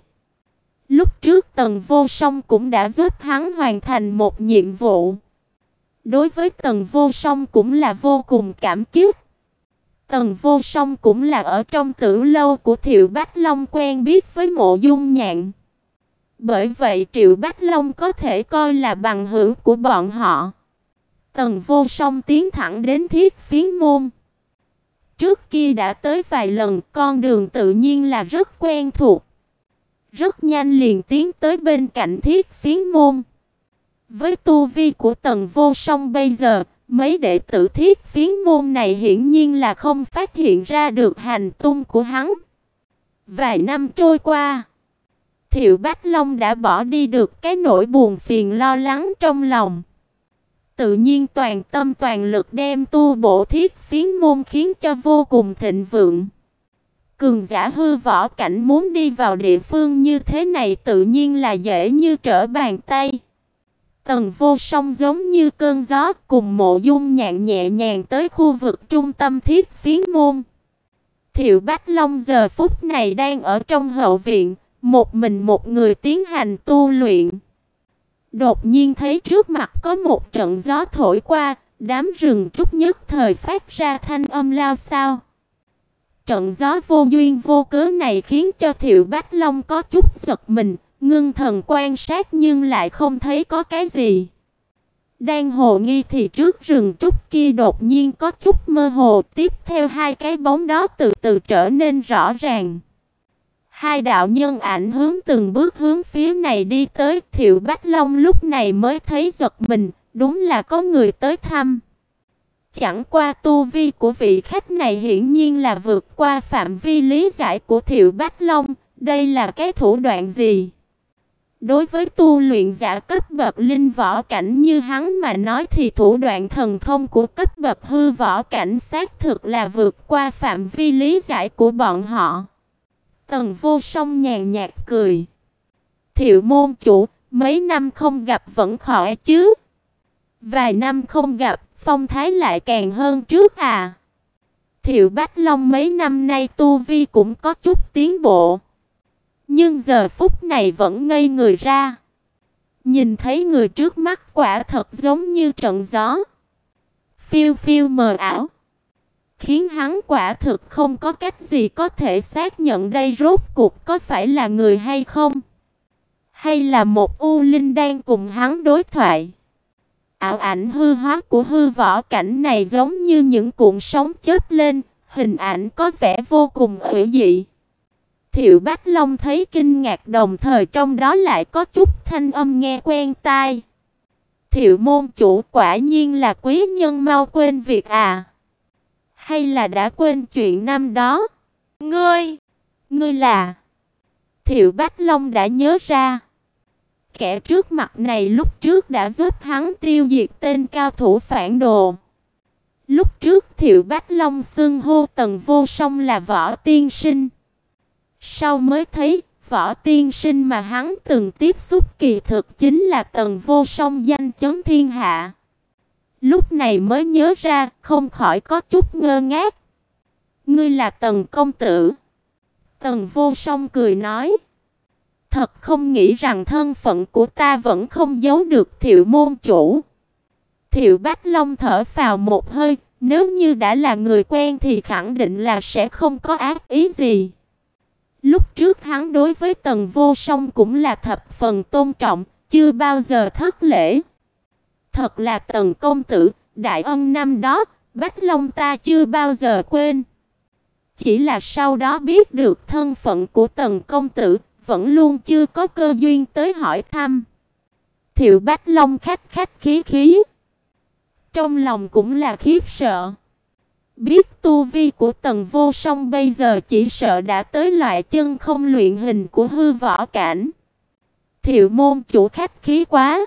lúc trước Tần Vô Song cũng đã giúp hắn hoàn thành một nhiệm vụ. Đối với Tần Vô Song cũng là vô cùng cảm kích. Tần Vô Song cũng là ở trong tử lâu của Thiệu Bách Long quen biết với Mộ Dung Nhạn. Bởi vậy Thiệu Bách Long có thể coi là bằng hữu của bọn họ. Tần Vô Song tiến thẳng đến Thiết Phiến môn. Trước kia đã tới vài lần, con đường tự nhiên là rất quen thuộc. Rất nhanh liền tiến tới bên cạnh Thiết Phiến môn. Với tu vi của Tần Vô Song bây giờ, mấy đệ tử Thiết Phiến môn này hiển nhiên là không phát hiện ra được hành tung của hắn. Vài năm trôi qua, Thiệu Bách Long đã bỏ đi được cái nỗi buồn phiền lo lắng trong lòng. Tự nhiên toàn tâm toàn lực đem tu bổ Thiết Phiến môn khiến cho vô cùng thịnh vượng. Cường giả hư võ cảnh muốn đi vào địa phương như thế này tự nhiên là dễ như trở bàn tay. Tần Vô Song giống như cơn gió cùng Mộ Dung Nhạn nhẹ nhàng tới khu vực trung tâm Thiết Phiến môn. Thiệu Bách Long giờ phút này đang ở trong hậu viện, một mình một người tiến hành tu luyện. Đột nhiên thấy trước mặt có một trận gió thổi qua, đám rừng trúc nhất thời phát ra thanh âm lao xao. Trận gió vô duyên vô cớ này khiến cho Thiệu Bách Long có chút giật mình, ngưng thần quan sát nhưng lại không thấy có cái gì. Đang hồ nghi thì trước rừng trúc kia đột nhiên có chút mơ hồ, tiếp theo hai cái bóng đó từ từ trở nên rõ ràng. Hai đạo nhân ảnh hướng từng bước hướng phía này đi tới, Thiệu Bách Long lúc này mới thấy giật mình, đúng là có người tới thăm. Chẳng qua tu vi của vị khách này hiển nhiên là vượt qua phạm vi lý giải của Thiệu Bách Long, đây là cái thủ đoạn gì? Đối với tu luyện giả cấp bậc linh võ cảnh như hắn mà nói thì thủ đoạn thần thông của cấp bậc hư võ cảnh xác thực là vượt qua phạm vi lý giải của bọn họ. Tần Vô Song nhàn nhạt cười. Thiệu môn chủ, mấy năm không gặp vẫn khỏe chứ? Vài năm không gặp, phong thái lại càng hơn trước à? Thiệu Bách Long mấy năm nay tu vi cũng có chút tiến bộ. Nhưng giờ phút này vẫn ngây người ra. Nhìn thấy người trước mắt quả thật giống như trận gió. Phiêu phiêu mờ ảo. Khiến hắn quả thực không có cách gì có thể xác nhận đây rốt cuộc có phải là người hay không. Hay là một u linh đang cùng hắn đối thoại. Ảo ảnh hư hóa của hư võ cảnh này giống như những cuộn sóng chớp lên, hình ảnh có vẻ vô cùng ủy dị. Thiệu Bách Long thấy kinh ngạc, đồng thời trong đó lại có chút thanh âm nghe quen tai. Thiệu môn chủ quả nhiên là quý nhân mau quên việc à? Hay là đã quên chuyện năm đó? Ngươi, ngươi là... Thiệu Bách Long đã nhớ ra. kẻ trước mặt này lúc trước đã giúp hắn tiêu diệt tên cao thủ phản đồ. Lúc trước Thiệu Bách Long xưng hô Tần Vô Song là Võ Tiên Sinh. Sau mới thấy Võ Tiên Sinh mà hắn từng tiếp xúc kỳ thực chính là Tần Vô Song danh chấn thiên hạ. Lúc này mới nhớ ra, không khỏi có chút ngơ ngác. Ngươi là Tần công tử? Tần Vô Song cười nói. Thật không nghĩ rằng thân phận của ta vẫn không giấu được Thiệu môn chủ. Thiệu Bách Long thở phào một hơi, nếu như đã là người quen thì khẳng định là sẽ không có ác ý gì. Lúc trước hắn đối với Tần Vô Song cũng là thập phần tôn trọng, chưa bao giờ thất lễ. Thật là Tần công tử, đại ân năm đó, Bách Long ta chưa bao giờ quên. Chỉ là sau đó biết được thân phận của Tần công tử, vẫn luôn chưa có cơ duyên tới hỏi thăm. Thiệu Bách Long khách khách khí khí, trong lòng cũng là khiếp sợ. Biết tu vi của Tần Vô Song bây giờ chỉ sợ đã tới loại chân không luyện hình của hư võ cảnh. Thiệu môn chủ khách khí quá.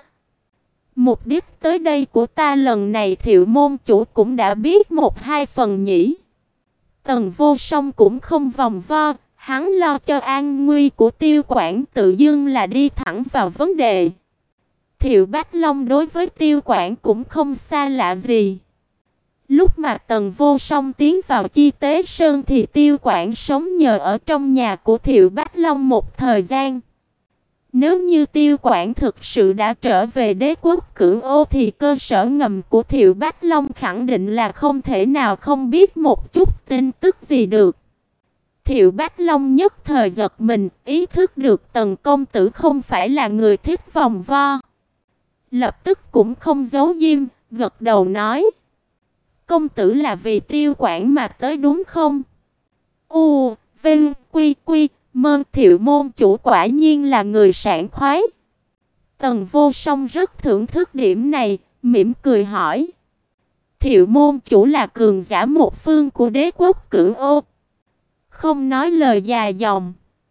Mục đích tới đây của ta lần này Thiệu môn chủ cũng đã biết một hai phần nhỉ. Tần Vô Song cũng không vòng vo, hắn lo cho an nguy của Tiêu Quản tự dưng là đi thẳng vào vấn đề. Thiệu Bách Long đối với Tiêu Quản cũng không xa lạ gì. Lúc mà Tần Vô Song tiến vào Chi Tế Sơn thì Tiêu Quản sống nhờ ở trong nhà của Thiệu Bách Long một thời gian. Nếu như Tiêu Quản thực sự đã trở về đế quốc Cửu Ô thì cơ sở ngầm của Thiệu Bách Long khẳng định là không thể nào không biết một chút tin tức gì được. Thiệu Bách Long nhất thời giật mình, ý thức được Tần công tử không phải là người thích vòng vo. Lập tức cũng không giấu diêm, gật đầu nói. Công tử là vì Tiêu Quản mà tới đúng không? U, Vinh, Quy, Quy, Mơ. Thiệu môn chủ quả nhiên là người sảng khoái. Tần Vô Song rất thưởng thức điểm này, mỉm cười hỏi. Thiệu môn chủ là cường giả một phương của đế quốc Cửu Ô. Không nói lời dài dòng.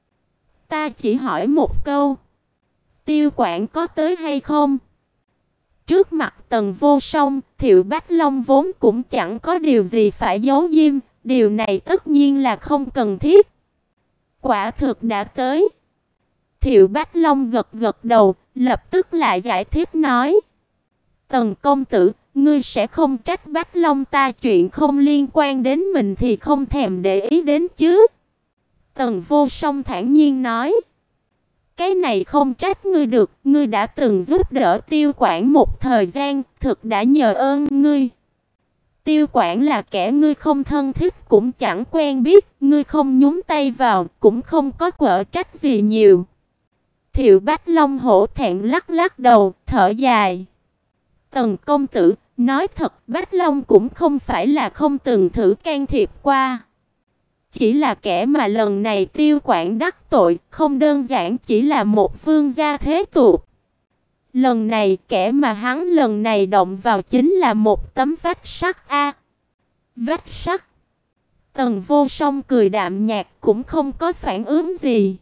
Ta chỉ hỏi một câu. Tiêu Quản có tới hay không? Trước mặt Tần Vô Song, Thiệu Bách Long vốn cũng chẳng có điều gì phải giấu giếm, điều này tất nhiên là không cần thiết. Quả thực đã tới. Thiệu Bách Long gật gật đầu, lập tức lại giải thích nói. Tần công tử, ngươi sẽ không trách Bách Long ta chuyện không liên quan đến mình thì không thèm để ý đến chứ? Tần Vô Song thản nhiên nói. Cái này không trách ngươi được, ngươi đã từng giúp đỡ Tiêu Quản một thời gian, thực đã nhờ ơn ngươi. Tiêu Quản là kẻ ngươi không thân thiết cũng chẳng quen biết, ngươi không nhúng tay vào, cũng không có quở trách gì nhiều. Thiệu Bách Long hổ thẹn lắc lắc đầu, thở dài. Tần công tử, nói thật Bách Long cũng không phải là không từng thử can thiệp qua. Chỉ là kẻ mà lần này Tiêu Quản đắc tội, không đơn giản chỉ là một vương gia thế tục. Lần này kẻ mà hắn lần này động vào chính là một tấm vách sắt a. Vách sắt. Tần Vô Song cười đạm nhạt cũng không có phản ứng gì.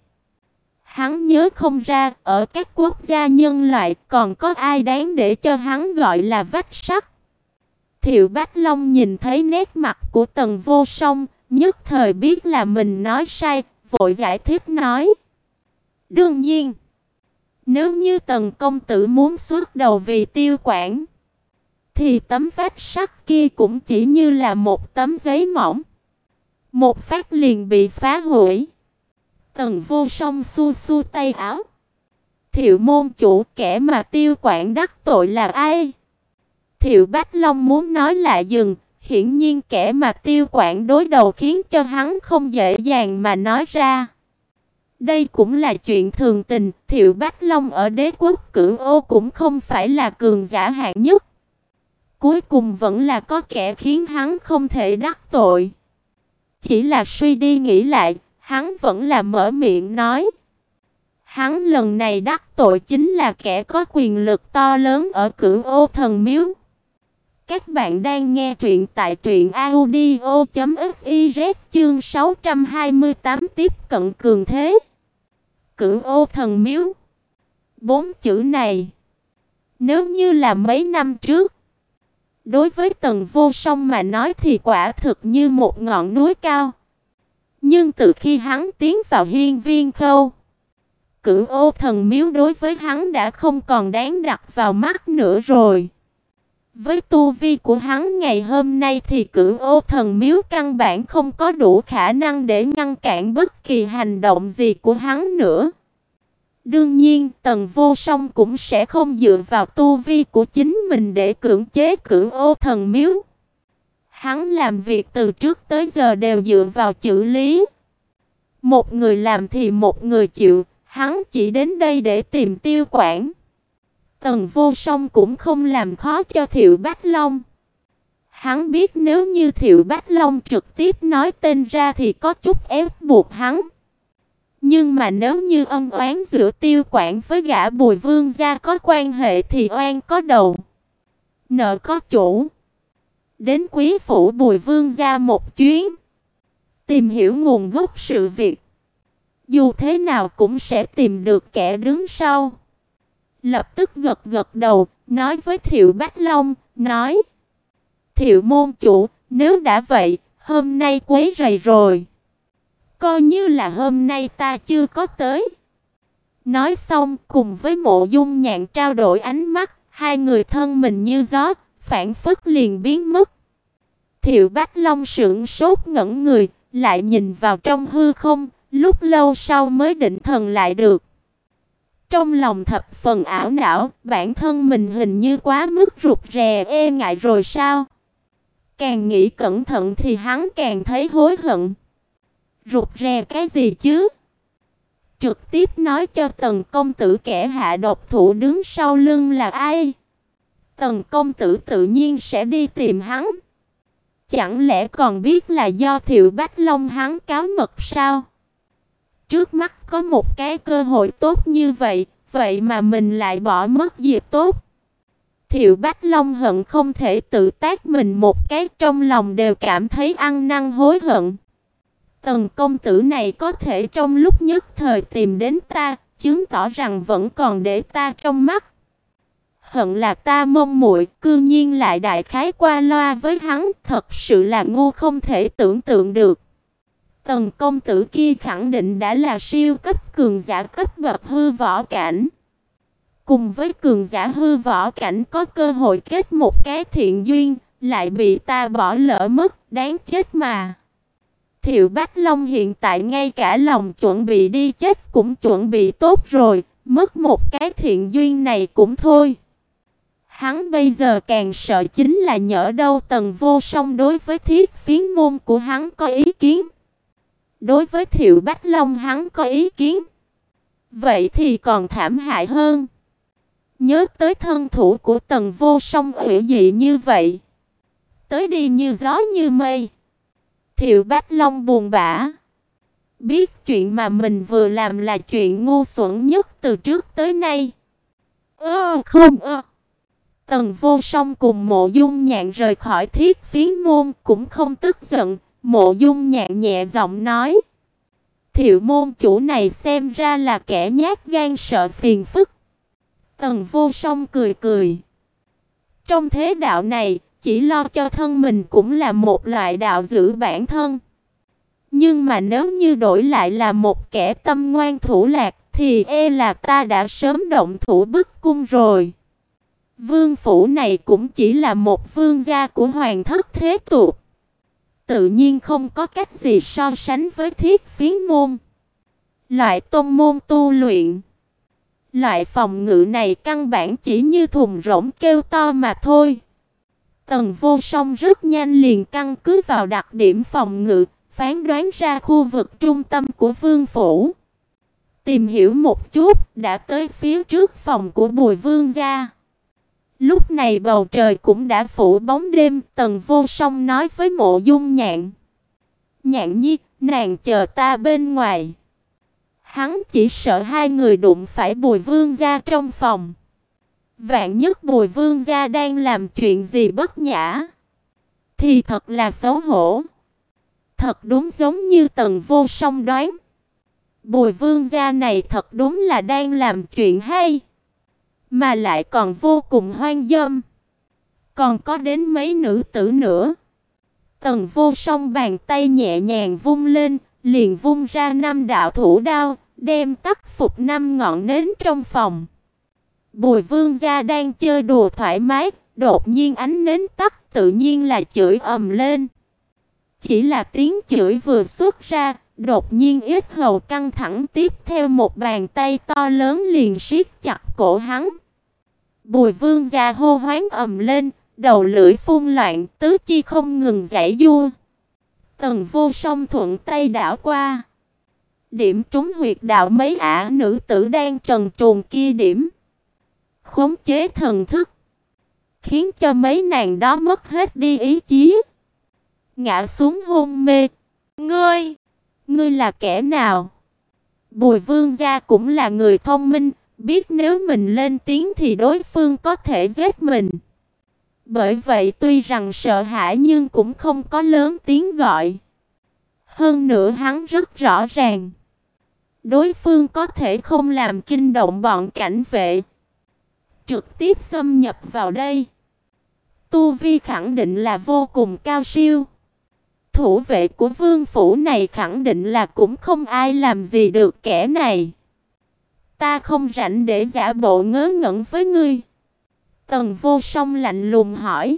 Hắn nhớ không ra ở các quốc gia nhân loại còn có ai đáng để cho hắn gọi là vách sắt. Thiệu Bách Long nhìn thấy nét mặt của Tần Vô Song, nhất thời biết là mình nói sai, vội giải thích nói. Đương nhiên, nếu như Tần công tử muốn xuất đầu vì Tiêu Quản, thì tấm vách sắt kia cũng chỉ như là một tấm giấy mỏng, một phát liền bị phá hủy. Tần Vô Song xua xua tay áo. Thiệu môn chủ, kẻ mà Tiêu Quản đắc tội là ai? Thiệu Bách Long muốn nói lại dừng. Hiển nhiên kẻ mà Tiêu Quản đối đầu khiến cho hắn không dễ dàng mà nói ra. Đây cũng là chuyện thường tình, Thiệu Bách Long ở đế quốc Cửu Ô cũng không phải là cường giả hạng nhất. Cuối cùng vẫn là có kẻ khiến hắn không thể đắc tội. Chỉ là suy đi nghĩ lại, hắn vẫn là mở miệng nói. Hắn lần này đắc tội chính là kẻ có quyền lực to lớn ở Cửu Ô thần miếu. Các bạn đang nghe truyện tại truyện audio chấm fiz chương sáu trăm hai mươi tám tiếp cận cường thế. Cửu Ô thần miếu. Bốn chữ này, nếu như là mấy năm trước, đối với Tần Vô Song mà nói thì quả thực như một ngọn núi cao. Nhưng từ khi hắn tiến vào Hiên Viên Khâu, Cửu Ô Thần Miếu đối với hắn đã không còn đáng đặt vào mắt nữa rồi. Với tu vi của hắn ngày hôm nay thì Cửu Ô Thần Miếu căn bản không có đủ khả năng để ngăn cản bất kỳ hành động gì của hắn nữa. Đương nhiên, Tần Vô Song cũng sẽ không dựa vào tu vi của chính mình để cưỡng chế Cửu Ô Thần Miếu. Hắn làm việc từ trước tới giờ đều dựa vào chữ lý. Một người làm thì một người chịu, hắn chỉ đến đây để tìm Tiêu Quản. Tần Vô Song cũng không làm khó cho Thiệu Bách Long. Hắn biết nếu như Thiệu Bách Long trực tiếp nói tên ra thì có chút ép buộc hắn. Nhưng mà nếu như ân oán giữa Tiêu Quản với gã Bùi Vương gia có quan hệ thì oan có đầu, nợ có chủ. Đến quý phủ Bùi Vương gia một chuyến, tìm hiểu nguồn gốc sự việc, dù thế nào cũng sẽ tìm được kẻ đứng sau. Lập tức gật gật đầu, nói với Thiệu Bách Long, nói: Thiệu môn chủ, nếu đã vậy, hôm nay quấy rầy rồi. Coi như là hôm nay ta chưa có tới. Nói xong, cùng với Mộ Dung Nhạn trao đổi ánh mắt, hai người thân mình như gió, phản phất liền biến mất. Thiệu Bách Long sững sốt ngẩn người, lại nhìn vào trong hư không, lúc lâu sau mới định thần lại được. Trong lòng thập phần ảo não, bản thân mình hình như quá mức rụt rè e ngại rồi sao? Càng nghĩ cẩn thận thì hắn càng thấy hối hận. Rụt rè cái gì chứ? Trực tiếp nói cho Tần công tử kẻ hạ độc thủ đứng sau lưng là ai? Tần công tử tự nhiên sẽ đi tìm hắn. Chẳng lẽ còn biết là do Thiệu Bách Long hắn cáo mật sao? Trước mắt có một cái cơ hội tốt như vậy, vậy mà mình lại bỏ mất dịp tốt. Thiệu Bách Long hận không thể tự tát mình một cái, trong lòng đều cảm thấy ăn năn hối hận. Tần công tử này có thể trong lúc nhất thời tìm đến ta, chứng tỏ rằng vẫn còn để ta trong mắt. Hận là ta mông muội, cư nhiên lại đại khái qua loa với hắn, thật sự là ngu không thể tưởng tượng được. Tần công tử kia khẳng định đã là siêu cấp cường giả cấp bậc hư võ cảnh. Cùng với cường giả hư võ cảnh có cơ hội kết một cái thiện duyên, lại bị ta bỏ lỡ mất, đáng chết mà. Thiệu Bách Long hiện tại ngay cả lòng chuẩn bị đi chết cũng chuẩn bị tốt rồi, mất một cái thiện duyên này cũng thôi. Hắn bây giờ càng sợ chính là nhỡ đâu Tần Vô Song đối với thiết phiến môn của hắn có ý kiến. Đối với Thiệu Bách Long hắn có ý kiến. Vậy thì còn thảm hại hơn. Nhớ tới thân thủ của Tần Vô Song ủy dị như vậy, tới đi như gió như mây. Thiệu Bách Long buồn bã. Biết chuyện mà mình vừa làm là chuyện ngu xuẩn nhất từ trước tới nay. Ơ không ơ. Tần Vô Song cùng Mộ Dung Nhạn rời khỏi thiết phiến môn cũng không tức giận. Mộ Dung Nhạn nhẹ giọng nói: Thiệu môn chủ này xem ra là kẻ nhát gan sợ phiền phức. Tần Vô Song cười cười. Trong thế đạo này, chỉ lo cho thân mình cũng là một loại đạo giữ bản thân. Nhưng mà nếu như đổi lại là một kẻ tâm ngoan thủ lạc, thì e là ta đã sớm động thủ bức cung rồi. Vương phủ này cũng chỉ là một vương gia của hoàng thất thế tục, tự nhiên không có cách gì so sánh với thiết phiến môn. Loại tôn môn tu luyện, loại phòng ngự này căn bản chỉ như thùng rỗng kêu to mà thôi. Tần Vô Song rất nhanh liền căn cứ vào đặc điểm phòng ngự, phán đoán ra khu vực trung tâm của vương phủ. Tìm hiểu một chút, đã tới phía trước phòng của Bùi Vương gia. Lúc này bầu trời cũng đã phủ bóng đêm. Tần Vô Song nói với Mộ Dung Nhạn: Nhạn nhi, nàng chờ ta bên ngoài. Hắn chỉ sợ hai người đụng phải Bùi Vương gia trong phòng. Vạn nhất Bùi Vương gia đang làm chuyện gì bất nhã, thì thật là xấu hổ. Thật đúng giống như Tần Vô Song đoán, Bùi Vương gia này thật đúng là đang làm chuyện hay. mà lại còn vô cùng hoang dâm. Còn có đến mấy nữ tử nữa. Tần Vô Song bàn tay nhẹ nhàng vung lên, liền vung ra năm đạo thủ đao, đem tắt phục năm ngọn nến trong phòng. Bùi Vương gia đang chơi đùa thoải mái, đột nhiên ánh nến tắt, tự nhiên là chửi ầm lên. Chỉ là tiếng chửi vừa xuất ra, đột nhiên yết hầu căng thẳng, tiếp theo một bàn tay to lớn liền siết chặt cổ hắn. Bùi Vương gia hô hoán ầm lên, đầu lưỡi phun loạn, tứ chi không ngừng giãy giụa. Tần Vô Song thuận tay đảo qua, điểm trúng huyệt đạo mấy ả nữ tử đang trần truồng kia điểm. Khống chế thần thức, khiến cho mấy nàng đó mất hết đi ý chí, ngã xuống hôn mê. Ngươi, ngươi là kẻ nào? Bùi Vương gia cũng là người thông minh, biết nếu mình lên tiếng thì đối phương có thể giết mình. Bởi vậy tuy rằng sợ hãi nhưng cũng không có lớn tiếng gọi. Hơn nữa hắn rất rõ ràng, đối phương có thể không làm kinh động bọn cảnh vệ, trực tiếp xâm nhập vào đây. Tu vi khẳng định là vô cùng cao siêu. Thủ vệ của vương phủ này khẳng định là cũng không ai làm gì được kẻ này. Ta không rảnh để giả bộ ngớ ngẩn với ngươi. Tần Vô Song lạnh lùng hỏi.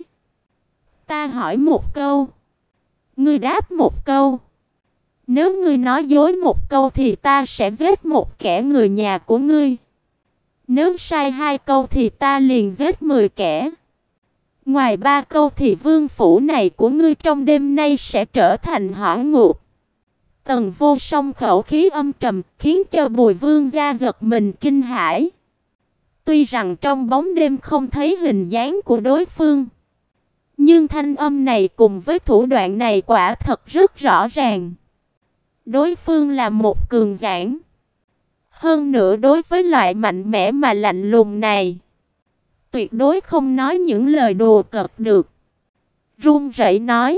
Ta hỏi một câu, ngươi đáp một câu. Nếu ngươi nói dối một câu thì ta sẽ giết một kẻ người nhà của ngươi. Nếu sai hai câu thì ta liền giết mười kẻ. Ngoài ba câu thì vương phủ này của ngươi trong đêm nay sẽ trở thành hỏa ngục. Tần Vô Song khẩu khí âm trầm, khiến cho Bùi Vương gia giật mình kinh hãi. Tuy rằng trong bóng đêm không thấy hình dáng của đối phương, nhưng thanh âm này cùng với thủ đoạn này quả thật rất rõ ràng. Đối phương là một cường giả. Hơn nữa đối với loại mạnh mẽ mà lạnh lùng này, tuyệt đối không nói những lời đùa cợt được. Run rẩy nói: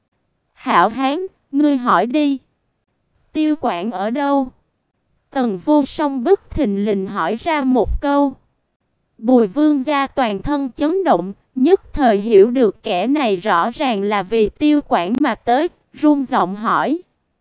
Hảo hán, ngươi hỏi đi. Tiêu Quản ở đâu? Tần Vô Song bất thình lình hỏi ra một câu. Bùi Vương gia toàn thân chấn động, nhất thời hiểu được kẻ này rõ ràng là vì Tiêu Quản mà tới, run giọng hỏi: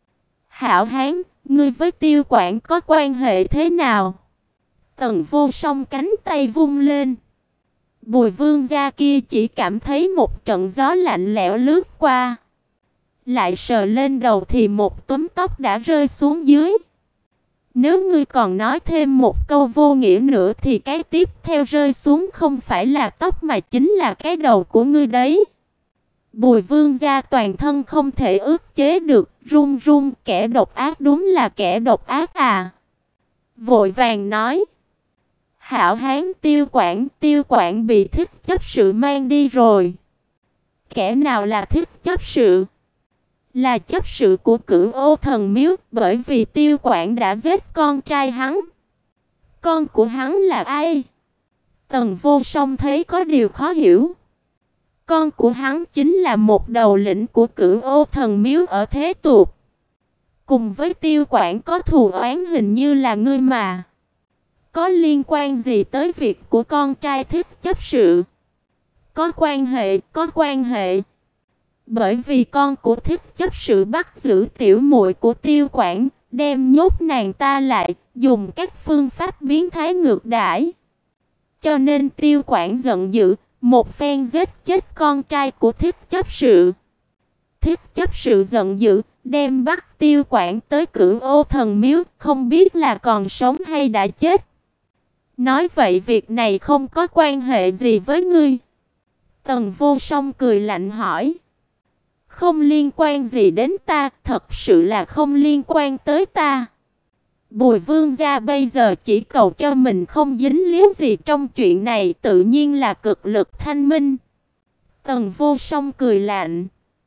Hảo hán, ngươi với Tiêu Quản có quan hệ thế nào? Tần Vô Song cánh tay vung lên. Bùi Vương gia kia chỉ cảm thấy một trận gió lạnh lẽo lướt qua, lại sờ lên đầu thì một túm tóc đã rơi xuống dưới. Nếu ngươi còn nói thêm một câu vô nghĩa nữa thì cái tiếp theo rơi xuống không phải là tóc mà chính là cái đầu của ngươi đấy. Bùi Vương gia toàn thân không thể ức chế được, run run, kẻ độc ác đúng là kẻ độc ác à. Vội vàng nói: Hảo hán, Tiêu Quản, Tiêu Quản bị thích chấp sự mang đi rồi. Kẻ nào là thích chấp sự? Là chấp sự của Cửu Ô Thần Miếu, bởi vì Tiêu Quản đã giết con trai hắn. Con của hắn là ai? Tần Vô Song thấy có điều khó hiểu. Con của hắn chính là một đầu lĩnh của Cửu Ô Thần Miếu ở thế tục. Cùng với Tiêu Quản có thù oán hình như là ngươi mà. Có liên quan gì tới việc của con trai thích chấp sự? Có quan hệ, có quan hệ. Bởi vì con của thích chấp sự bắt giữ tiểu muội của Tiêu Quản, đem nhốt nàng ta lại, dùng các phương pháp biến thái ngược đãi. Cho nên Tiêu Quản giận dữ, một phen giết chết con trai của thích chấp sự. Thích chấp sự giận dữ, đem bắt Tiêu Quản tới Cửu Ô Thần Miếu, không biết là còn sống hay đã chết. Nói vậy việc này không có quan hệ gì với ngươi? Tần Vô Song cười lạnh hỏi. Không liên quan gì đến ta, thật sự là không liên quan tới ta. Bùi Vương gia bây giờ chỉ cầu cho mình không dính líu gì trong chuyện này, tự nhiên là cực lực thanh minh. Tần Vô Song cười lạnh.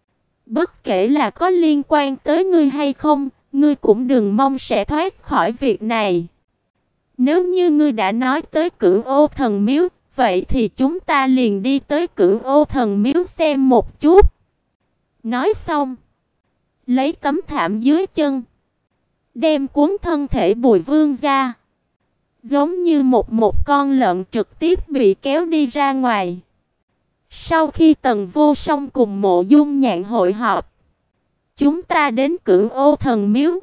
Bất kể là có liên quan tới ngươi hay không, ngươi cũng đừng mong sẽ thoát khỏi việc này. Nếu như ngươi đã nói tới Cửu Ô Thần Miếu, vậy thì chúng ta liền đi tới Cửu Ô Thần Miếu xem một chút. Nói xong, lấy tấm thảm dưới chân, đem cuốn thân thể Bùi Vương ra, giống như một một con lợn trực tiếp bị kéo đi ra ngoài. Sau khi Tần Vô Song cùng Mộ Dung Nhạn hội họp, chúng ta đến Cửu Ô Thần Miếu.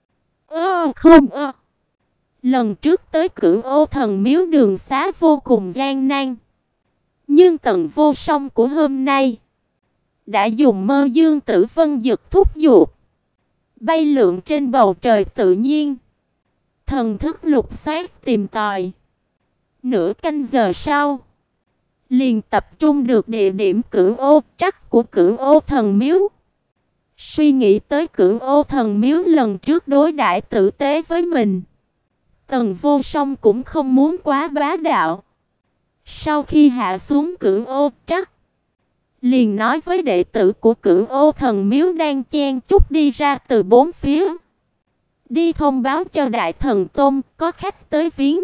Ơ không ơ. Lần trước tới Cửu Ô Thần Miếu đường xá vô cùng gian nan. Nhưng Tần Vô Song của hôm nay đã dùng Mơ Dương Tử Vân Dực thúc giục, bay lượn trên bầu trời tự nhiên, thần thức lục soát tìm tòi. Nửa canh giờ sau, liền tập trung được địa điểm Cửu Ô Trắc của Cửu Ô Thần Miếu. Suy nghĩ tới Cửu Ô Thần Miếu lần trước đối đãi tử tế với mình, Tần Vô Song cũng không muốn quá bá đạo. Sau khi hạ xuống Cửu Ô Trắc, liền nói với đệ tử của Cửu Ô Thần Miếu đang chen chúc đi ra từ bốn phía, đi thông báo cho Đại Thần Tôn có khách tới viếng.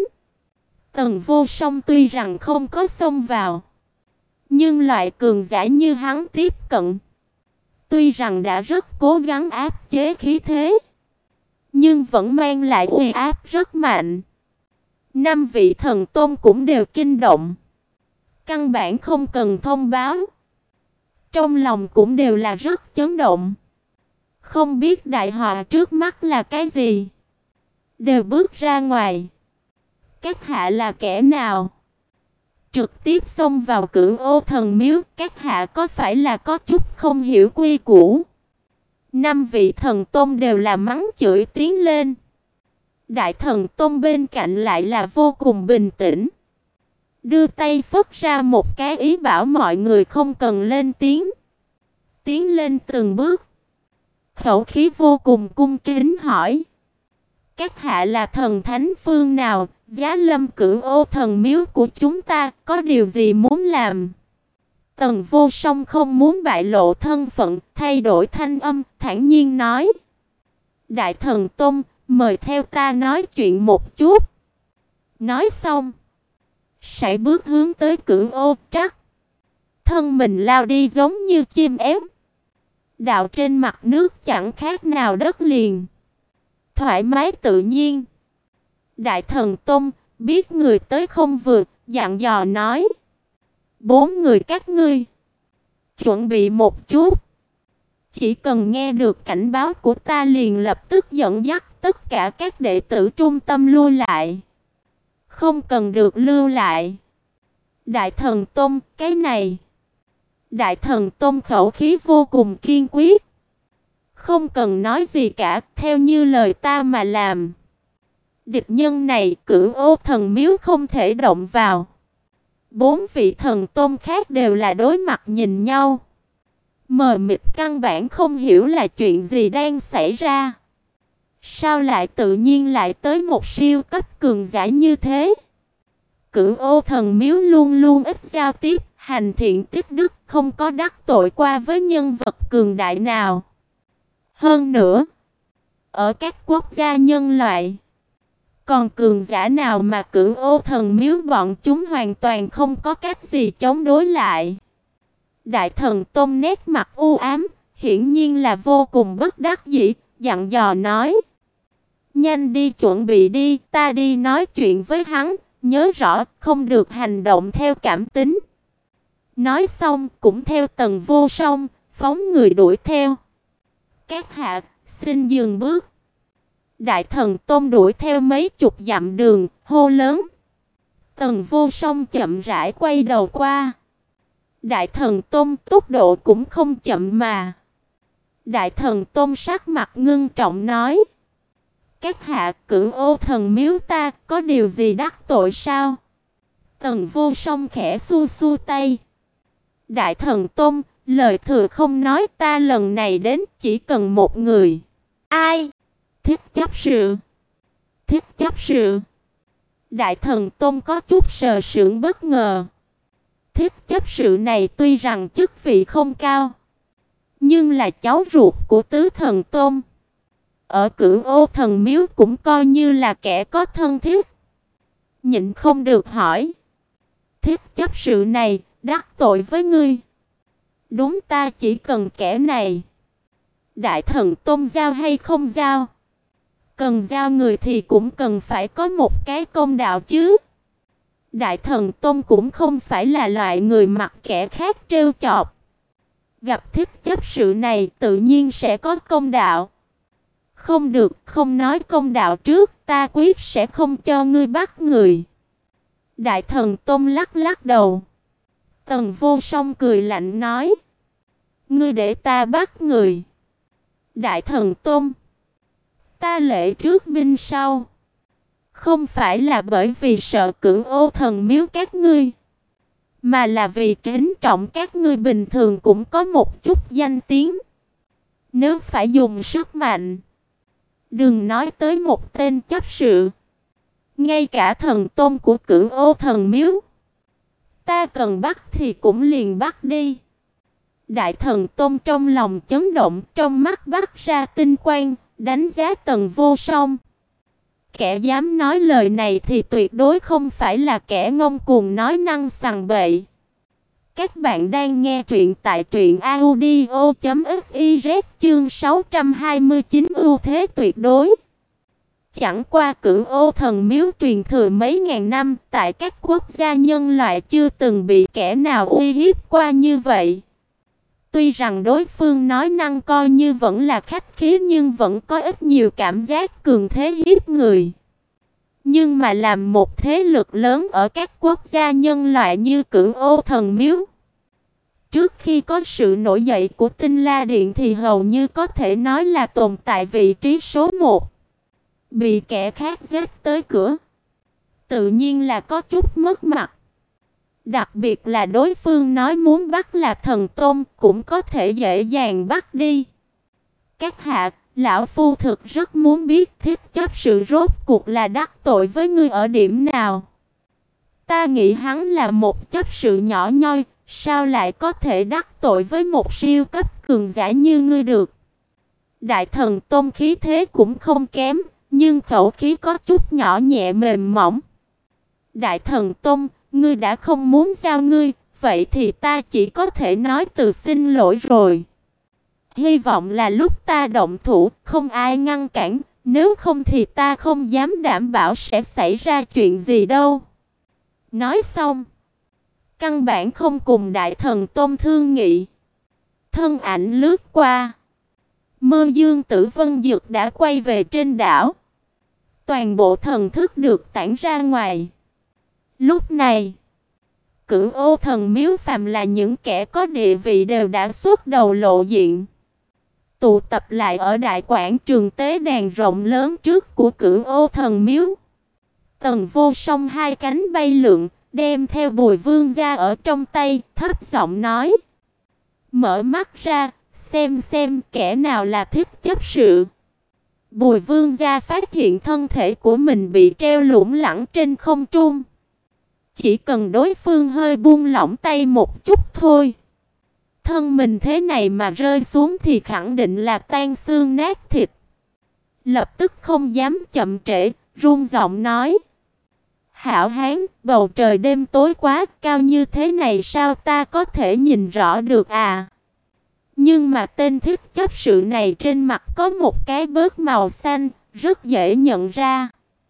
Tần Vô Song tuy rằng không có xông vào, nhưng loại cường giả như hắn tiếp cận, tuy rằng đã rất cố gắng áp chế khí thế, nhưng vẫn mang lại uy áp rất mạnh. Năm vị thần tôn cũng đều kinh động, căn bản không cần thông báo, trong lòng cũng đều là rất chấn động. Không biết đại họa trước mắt là cái gì, đều bước ra ngoài. Các hạ là kẻ nào? Trực tiếp xông vào Cửu Ô Thần Miếu, các hạ có phải là có chút không hiểu quy củ? Năm vị thần tôn đều là mắng chửi tiến lên. Đại thần tôn bên cạnh lại là vô cùng bình tĩnh, đưa tay phất ra một cái ý bảo mọi người không cần lên tiếng. Tiến lên từng bước, khẩu khí vô cùng cung kính hỏi: các hạ là thần thánh phương nào? Giá lâm Cửu Ô Thần Miếu của chúng ta, có điều gì muốn làm? Tần Vô Song không muốn bại lộ thân phận, thay đổi thanh âm, thản nhiên nói: Đại Thần Tôn, mời theo ta nói chuyện một chút. Nói xong, sải bước hướng tới Cửu Ô Trắc. Thân mình lao đi giống như chim én, đạo trên mặt nước chẳng khác nào đất liền, thoải mái tự nhiên. Đại Thần Tôn biết người tới không vừa, dặn dò nói: bốn người các ngươi chuẩn bị một chút, chỉ cần nghe được cảnh báo của ta liền lập tức dẫn dắt tất cả các đệ tử trung tâm lui lại, không cần được lưu lại. Đại Thần Tôn, cái này. Đại Thần Tôn khẩu khí vô cùng kiên quyết: không cần nói gì cả, theo như lời ta mà làm. Địch nhân này Cửu Ô Thần Miếu không thể động vào. Bốn vị thần tôn khác đều là đối mặt nhìn nhau, mờ mịt căn bản không hiểu là chuyện gì đang xảy ra. Sao lại tự nhiên lại tới một siêu cấp cường giả như thế? Cửu Ô Thần Miếu luôn luôn ít giao tiếp, hành thiện tích đức, không có đắc tội qua với nhân vật cường đại nào. Hơn nữa, ở các quốc gia nhân loại, còn cường giả nào mà Cửu Ô Thần Miếu bọn chúng hoàn toàn không có cách gì chống đối lại. Đại Thần Tôn nét mặt u ám, hiển nhiên là vô cùng bất đắc dĩ, dặn dò nói: nhanh đi chuẩn bị đi, ta đi nói chuyện với hắn, nhớ rõ không được hành động theo cảm tính. Nói xong cũng theo Tần Vô Song, phóng người đuổi theo. Các hạ, xin dừng bước. Đại Thần Tôn đuổi theo mấy chục dặm đường, hô lớn. Tần Vô Song chậm rãi quay đầu qua. Đại Thần Tôn tốc độ cũng không chậm mà. Đại Thần Tôn sắc mặt ngưng trọng nói: các hạ, Cửu Ô Thần Miếu ta có điều gì đắc tội sao? Tần Vô Song khẽ xua xua tay. Đại Thần Tôn, lời thừa không nói, ta lần này đến chỉ cần một người. Ai? Thiết chấp sự. Thiết chấp sự. Đại Thần Tôn có chút sờ sững bất ngờ. Thiết chấp sự này tuy rằng chức vị không cao, nhưng là cháu ruột của Tứ Thần Tôn, ở Cửu Ô Thần Miếu cũng coi như là kẻ có thân thiết. Nhịn không được hỏi: thiết chấp sự này đắc tội với ngươi? Đúng, ta chỉ cần kẻ này. Đại Thần Tôn giao hay không giao, cần giao người thì cũng cần phải có một cái công đạo chứ. Đại Thần Tôn cũng không phải là loại người mặc kẻ khác trêu chọc. Gặp thích chấp sự này tự nhiên sẽ có công đạo. Không được, không nói công đạo trước, ta quyết sẽ không cho ngươi bắt người. Đại Thần Tôn lắc lắc đầu. Tần Vô Song cười lạnh nói. Ngươi để ta bắt người. Đại Thần Tôn, ta lễ trước binh sau. Không phải là bởi vì sợ Cửu Ô Thần Miếu các ngươi, mà là vì kính trọng các ngươi bình thường cũng có một chút danh tiếng. Nếu phải dùng sức mạnh, đừng nói tới một tên chấp sự, ngay cả thần tôn của Cửu Ô Thần Miếu, ta cần bắt thì cũng liền bắt đi. Đại Thần Tôn trong lòng chấn động, trong mắt bắt ra tinh quang, đánh giá Tần Vô Song. Kẻ dám nói lời này thì tuyệt đối không phải là kẻ ngông cuồng nói năng sằng bậy. Các bạn đang nghe truyện tại truyện audio chấm fiz chương sáu trăm hai mươi chín ưu thế tuyệt đối. Chẳng qua Cửu Ô Thần Miếu truyền thừa mấy ngàn năm, tại các quốc gia nhân loại chưa từng bị kẻ nào uy hiếp qua như vậy. Tuy rằng đối phương nói năng coi như vẫn là khách khí nhưng vẫn có ít nhiều cảm giác cường thế hiếp người. Nhưng mà làm một thế lực lớn ở các quốc gia nhân loại như Cửu Ô Thần Miếu, trước khi có sự nổi dậy của Tinh La Điện thì hầu như có thể nói là tồn tại vị trí số một. Bị kẻ khác giết tới cửa, tự nhiên là có chút mất mặt. Đặc biệt là đối phương nói muốn bắt là thần tôn, cũng có thể dễ dàng bắt đi. Các hạ, lão phu thực rất muốn biết thiết chấp sự rốt cuộc là đắc tội với ngươi ở điểm nào. Ta nghĩ hắn là một chấp sự nhỏ nhoi, sao lại có thể đắc tội với một siêu cấp cường giả như ngươi được. Đại Thần Tôn khí thế cũng không kém, nhưng khẩu khí có chút nhỏ nhẹ mềm mỏng. Đại Thần Tôn, ngươi đã không muốn giao ngươi, vậy thì ta chỉ có thể nói từ xin lỗi rồi. Hy vọng là lúc ta động thủ, không ai ngăn cản, nếu không thì ta không dám đảm bảo sẽ xảy ra chuyện gì đâu. Nói xong, căn bản không cùng Đại Thần Tôn thương nghị. Thân ảnh lướt qua, Mơ Dương Tử Vân Dược đã quay về trên đảo. Toàn bộ thần thức được tản ra ngoài. Lúc này, Cửu Ô Thần Miếu phàm là những kẻ có địa vị đều đã xuất đầu lộ diện, tụ tập lại ở đại quảng trường tế đàn rộng lớn trước của Cửu Ô Thần Miếu. Tần Vô Song hai cánh bay lượn, đem theo Bùi Vương gia ở trong tay, thấp giọng nói: "Mở mắt ra, xem xem kẻ nào là thiết chấp sự." Bùi Vương gia phát hiện thân thể của mình bị treo lủng lẳng trên không trung. Chỉ cần đối phương hơi buông lỏng tay một chút thôi, thân mình thế này mà rơi xuống thì khẳng định là tan xương nát thịt. Lập tức không dám chậm trễ, run giọng nói: "Hảo hán, bầu trời đêm tối quá, cao như thế này sao ta có thể nhìn rõ được à?" Nhưng mà tên thiết chấp sự này trên mặt có một cái bớt màu xanh, rất dễ nhận ra.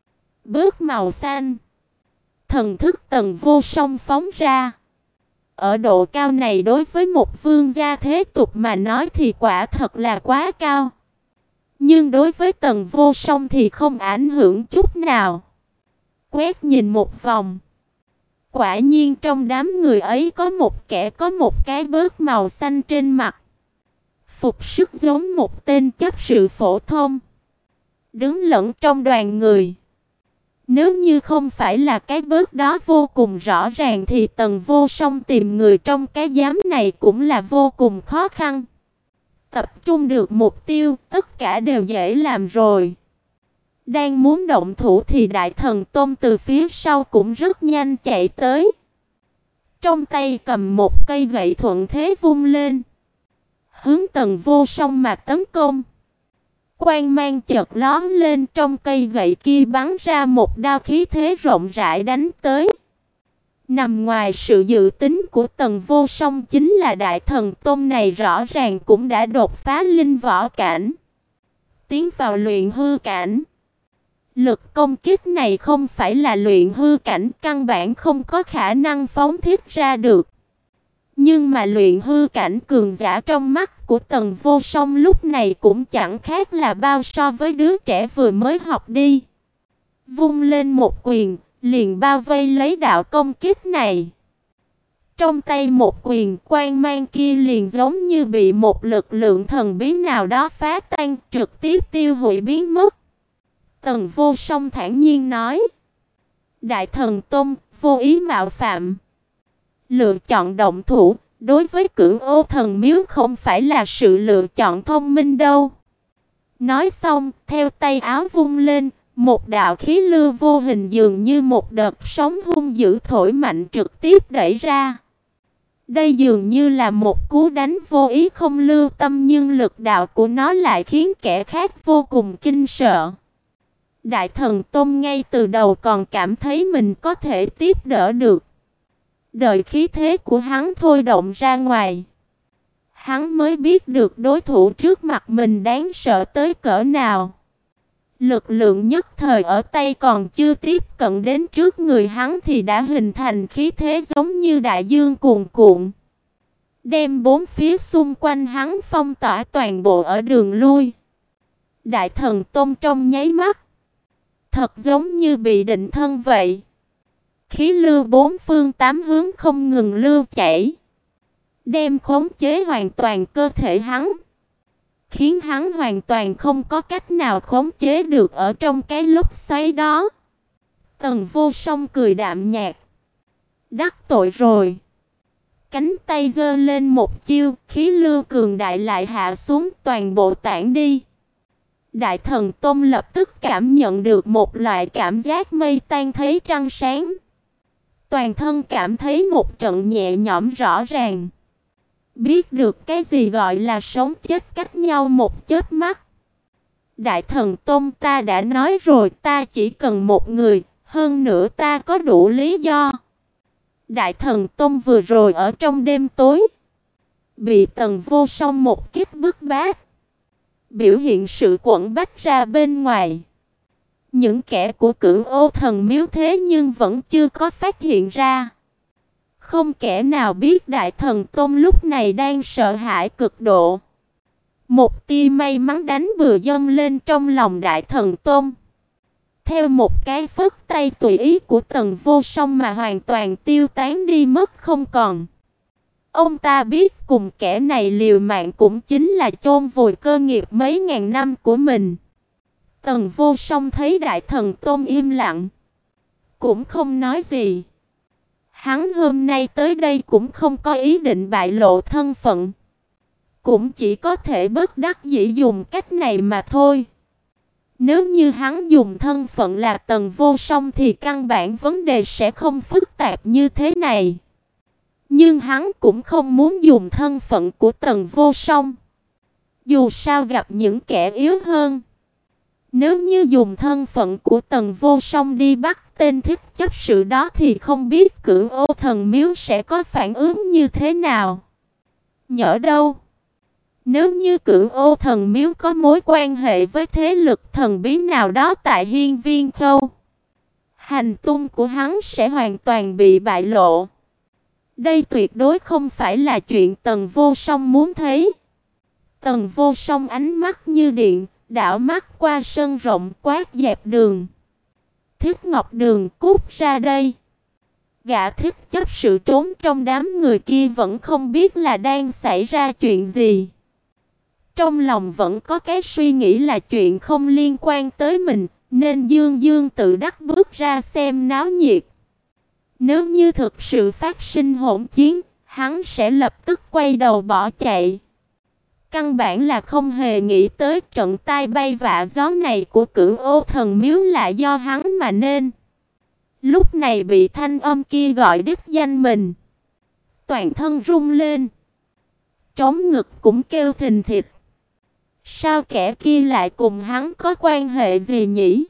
Bớt màu xanh. Thần thức Tần Vô Song phóng ra. Ở độ cao này đối với một vương gia thế tục mà nói thì quả thật là quá cao. Nhưng đối với Tần Vô Song thì không ảnh hưởng chút nào. Quét nhìn một vòng, quả nhiên trong đám người ấy có một kẻ có một cái bớt màu xanh trên mặt, phục sức giống một tên chấp sự phổ thông, đứng lẫn trong đoàn người. Nếu như không phải là cái bớt đó vô cùng rõ ràng thì Tần Vô Song tìm người trong cái giám này cũng là vô cùng khó khăn. Tập trung được mục tiêu, tất cả đều dễ làm rồi. Đang muốn động thủ thì Đại Thần Tôn từ phía sau cũng rất nhanh chạy tới. Trong tay cầm một cây gậy thuận thế vung lên, hướng Tần Vô Song mà tấn công. Quang mang chợt lóe lên, trong cây gậy kia bắn ra một đao khí thế rộng rãi đánh tới. Nằm ngoài sự dự tính của Tần Vô Song chính là Đại Thần Tôn này rõ ràng cũng đã đột phá linh võ cảnh, tiến vào luyện hư cảnh. Lực công kích này không phải là luyện hư cảnh, căn bản không có khả năng phóng thích ra được. Nhưng mà luyện hư cảnh cường giả trong mắt của Tần Vô Song lúc này cũng chẳng khác là bao so với đứa trẻ vừa mới học đi. Vung lên một quyền, liền bao vây lấy đạo công kích này. Trong tay một quyền, quang mang kia liền giống như bị một lực lượng thần bí nào đó phá tan, trực tiếp tiêu hủy biến mất. Tần Vô Song thản nhiên nói: Đại Thần Tôn, vô ý mạo phạm. Lựa chọn động thủ đối với Cửu Ô Thần Miếu không phải là sự lựa chọn thông minh đâu. Nói xong, theo tay áo vung lên, một đạo khí lưu vô hình dường như một đợt sóng hung dữ thổi mạnh trực tiếp đẩy ra. Đây dường như là một cú đánh vô ý không lưu tâm, nhưng lực đạo của nó lại khiến kẻ khác vô cùng kinh sợ. Đại Thần Tôn ngay từ đầu còn cảm thấy mình có thể tiếp đỡ được. Đợi khí thế của hắn thôi động ra ngoài, hắn mới biết được đối thủ trước mặt mình đáng sợ tới cỡ nào. Lực lượng nhất thời ở tay còn chưa tiếp cận đến trước người hắn thì đã hình thành khí thế giống như đại dương cuồn cuộn, đem bốn phía xung quanh hắn phong tỏa toàn bộ ở đường lui. Đại Thần Tôn trong nháy mắt, thật giống như bị định thân vậy. Khí lưu bốn phương tám hướng không ngừng lưu chảy, đem khống chế hoàn toàn cơ thể hắn, khiến hắn hoàn toàn không có cách nào khống chế được ở trong cái lốc xoáy đó. Tần Vô Song cười đạm nhạt: Đắc tội rồi. Cánh tay giơ lên một chiêu, khí lưu cường đại lại hạ xuống, toàn bộ tản đi. Đại Thần Tôn lập tức cảm nhận được một loại cảm giác mây tan thấy trăng sáng. Toàn thân cảm thấy một trận nhẹ nhõm rõ ràng. Biết được cái gì gọi là sống chết cách nhau một chớp mắt. Đại Thần Tôn, ta đã nói rồi, ta chỉ cần một người, hơn nữa ta có đủ lý do. Đại Thần Tôn vừa rồi ở trong đêm tối, bị Tần Vô Song một kích bức bách, biểu hiện sự quẫn bách ra bên ngoài. Những kẻ của Cửu Ô Thần Miếu thế nhưng vẫn chưa có phát hiện ra. Không kẻ nào biết Đại Thần Tôn lúc này đang sợ hãi cực độ. Một tia may mắn đánh bừa dâng lên trong lòng Đại Thần Tôn. Theo một cái phất tay tùy ý của Tần Vô Song mà hoàn toàn tiêu tán đi mất không còn. Ông ta biết cùng kẻ này liều mạng cũng chính là chôn vùi cơ nghiệp mấy ngàn năm của mình. Tần Vô Song thấy Đại Thần Tôn im lặng, cũng không nói gì. Hắn hôm nay tới đây cũng không có ý định bại lộ thân phận, cũng chỉ có thể bất đắc dĩ dùng cách này mà thôi. Nếu như hắn dùng thân phận là Tần Vô Song thì căn bản vấn đề sẽ không phức tạp như thế này. Nhưng hắn cũng không muốn dùng thân phận của Tần Vô Song. Dù sao gặp những kẻ yếu hơn. Nếu như dùng thân phận của Tần Vô Song đi bắt tên thích chấp sự đó thì không biết Cửu Ô Thần Miếu sẽ có phản ứng như thế nào. Nhỡ đâu, nếu như Cửu Ô Thần Miếu có mối quan hệ với thế lực thần bí nào đó tại Hiên Viên Khâu, hành tung của hắn sẽ hoàn toàn bị bại lộ. Đây tuyệt đối không phải là chuyện Tần Vô Song muốn thấy. Tần Vô Song ánh mắt như điện, đảo mắt qua sân rộng quát dẹp đường. Thiết Ngọc Đường, cút ra đây. Gã thích chấp sự trốn trong đám người kia vẫn không biết là đang xảy ra chuyện gì. Trong lòng vẫn có cái suy nghĩ là chuyện không liên quan tới mình, nên dương dương tự đắc bước ra xem náo nhiệt. Nếu như thực sự phát sinh hỗn chiến, hắn sẽ lập tức quay đầu bỏ chạy. Căn bản là không hề nghĩ tới trận tai bay vạ gió này của Cửu Ô Thần Miếu là do hắn mà nên. Lúc này bị thanh âm kia gọi đích danh mình, toàn thân rung lên, trống ngực cũng kêu thình thịch. Sao kẻ kia lại cùng hắn có quan hệ gì nhỉ?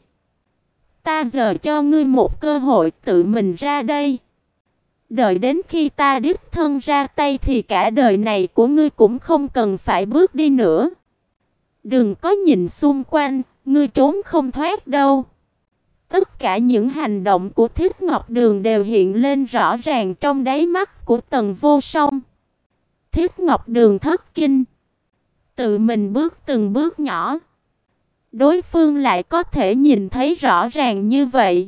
Ta giờ cho ngươi một cơ hội tự mình ra đây. Đợi đến khi ta đích thân ra tay thì cả đời này của ngươi cũng không cần phải bước đi nữa. Đừng có nhìn xung quanh, ngươi trốn không thoát đâu. Tất cả những hành động của Thiết Ngọc Đường đều hiện lên rõ ràng trong đáy mắt của Tần Vô Song. Thiết Ngọc Đường thất kinh, tự mình bước từng bước nhỏ. Đối phương lại có thể nhìn thấy rõ ràng như vậy.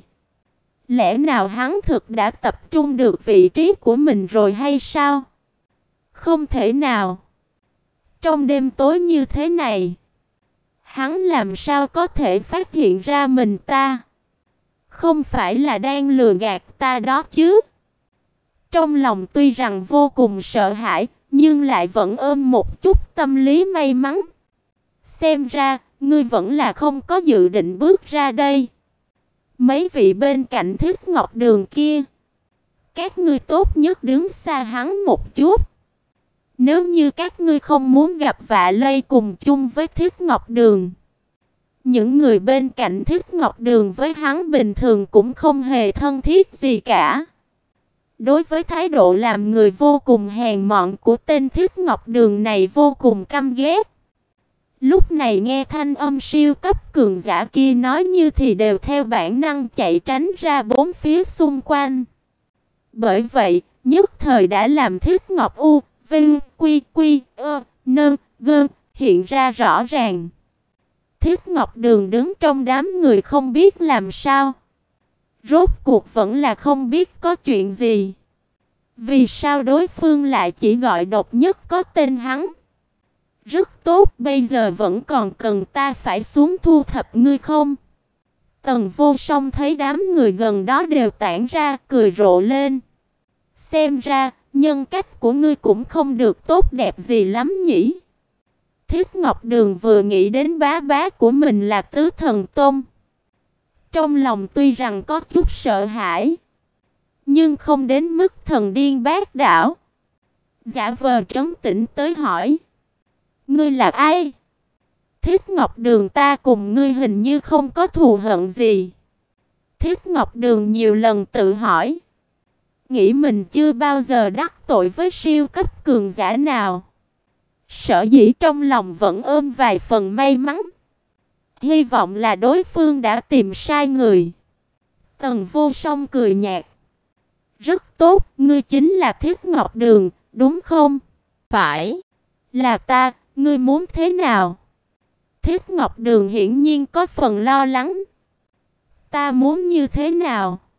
Lẽ nào hắn thực đã tập trung được vị trí của mình rồi hay sao? Không thể nào. Trong đêm tối như thế này, hắn làm sao có thể phát hiện ra mình ta? Không phải là đang lừa gạt ta đó chứ? Trong lòng tuy rằng vô cùng sợ hãi, nhưng lại vẫn ôm một chút tâm lý may mắn. Xem ra, ngươi vẫn là không có dự định bước ra đây. Mấy vị bên cạnh Thiết Ngọc Đường kia, các ngươi tốt nhất đứng xa hắn một chút. Nếu như các ngươi không muốn gặp vạ lây cùng chung với Thiết Ngọc Đường. Những người bên cạnh Thiết Ngọc Đường với hắn bình thường cũng không hề thân thiết gì cả. Đối với thái độ làm người vô cùng hèn mọn của tên Thiết Ngọc Đường này vô cùng căm ghét. Lúc này nghe thanh âm siêu cấp cường giả kia nói như thì đều theo bản năng chạy tránh ra bốn phía xung quanh. Bởi vậy, nhất thời đã làm Thiết Ngọc U, Vinh, Quy, Quy, Ơ, Nơn, Gơn hiện ra rõ ràng. Thiết Ngọc Đường đứng trong đám người không biết làm sao. Rốt cuộc vẫn là không biết có chuyện gì. Vì sao đối phương lại chỉ gọi độc nhất có tên hắn? Rất tốt, bây giờ vẫn còn cần ta phải xuống thu thập ngươi không? Tần Vô Song thấy đám người gần đó đều tản ra, cười rộ lên. Xem ra, nhân cách của ngươi cũng không được tốt đẹp gì lắm nhỉ? Thiết Ngọc Đường vừa nghĩ đến bá bá của mình là Tứ Thần Tôn. Trong lòng tuy rằng có chút sợ hãi, nhưng không đến mức thần điên bát đảo. Giả vờ trấn tĩnh tới hỏi: ngươi là ai? Thiết Ngọc Đường, ta cùng ngươi hình như không có thù hận gì. Thiết Ngọc Đường nhiều lần tự hỏi, nghĩ mình chưa bao giờ đắc tội với siêu cấp cường giả nào. Sở dĩ trong lòng vẫn ôm vài phần may mắn, hy vọng là đối phương đã tìm sai người. Tần Vô Song cười nhạt: rất tốt, ngươi chính là Thiết Ngọc Đường, đúng không? Phải, là ta, ngươi muốn thế nào? Thiết Ngọc Đường hiển nhiên có phần lo lắng. Ta muốn như thế nào?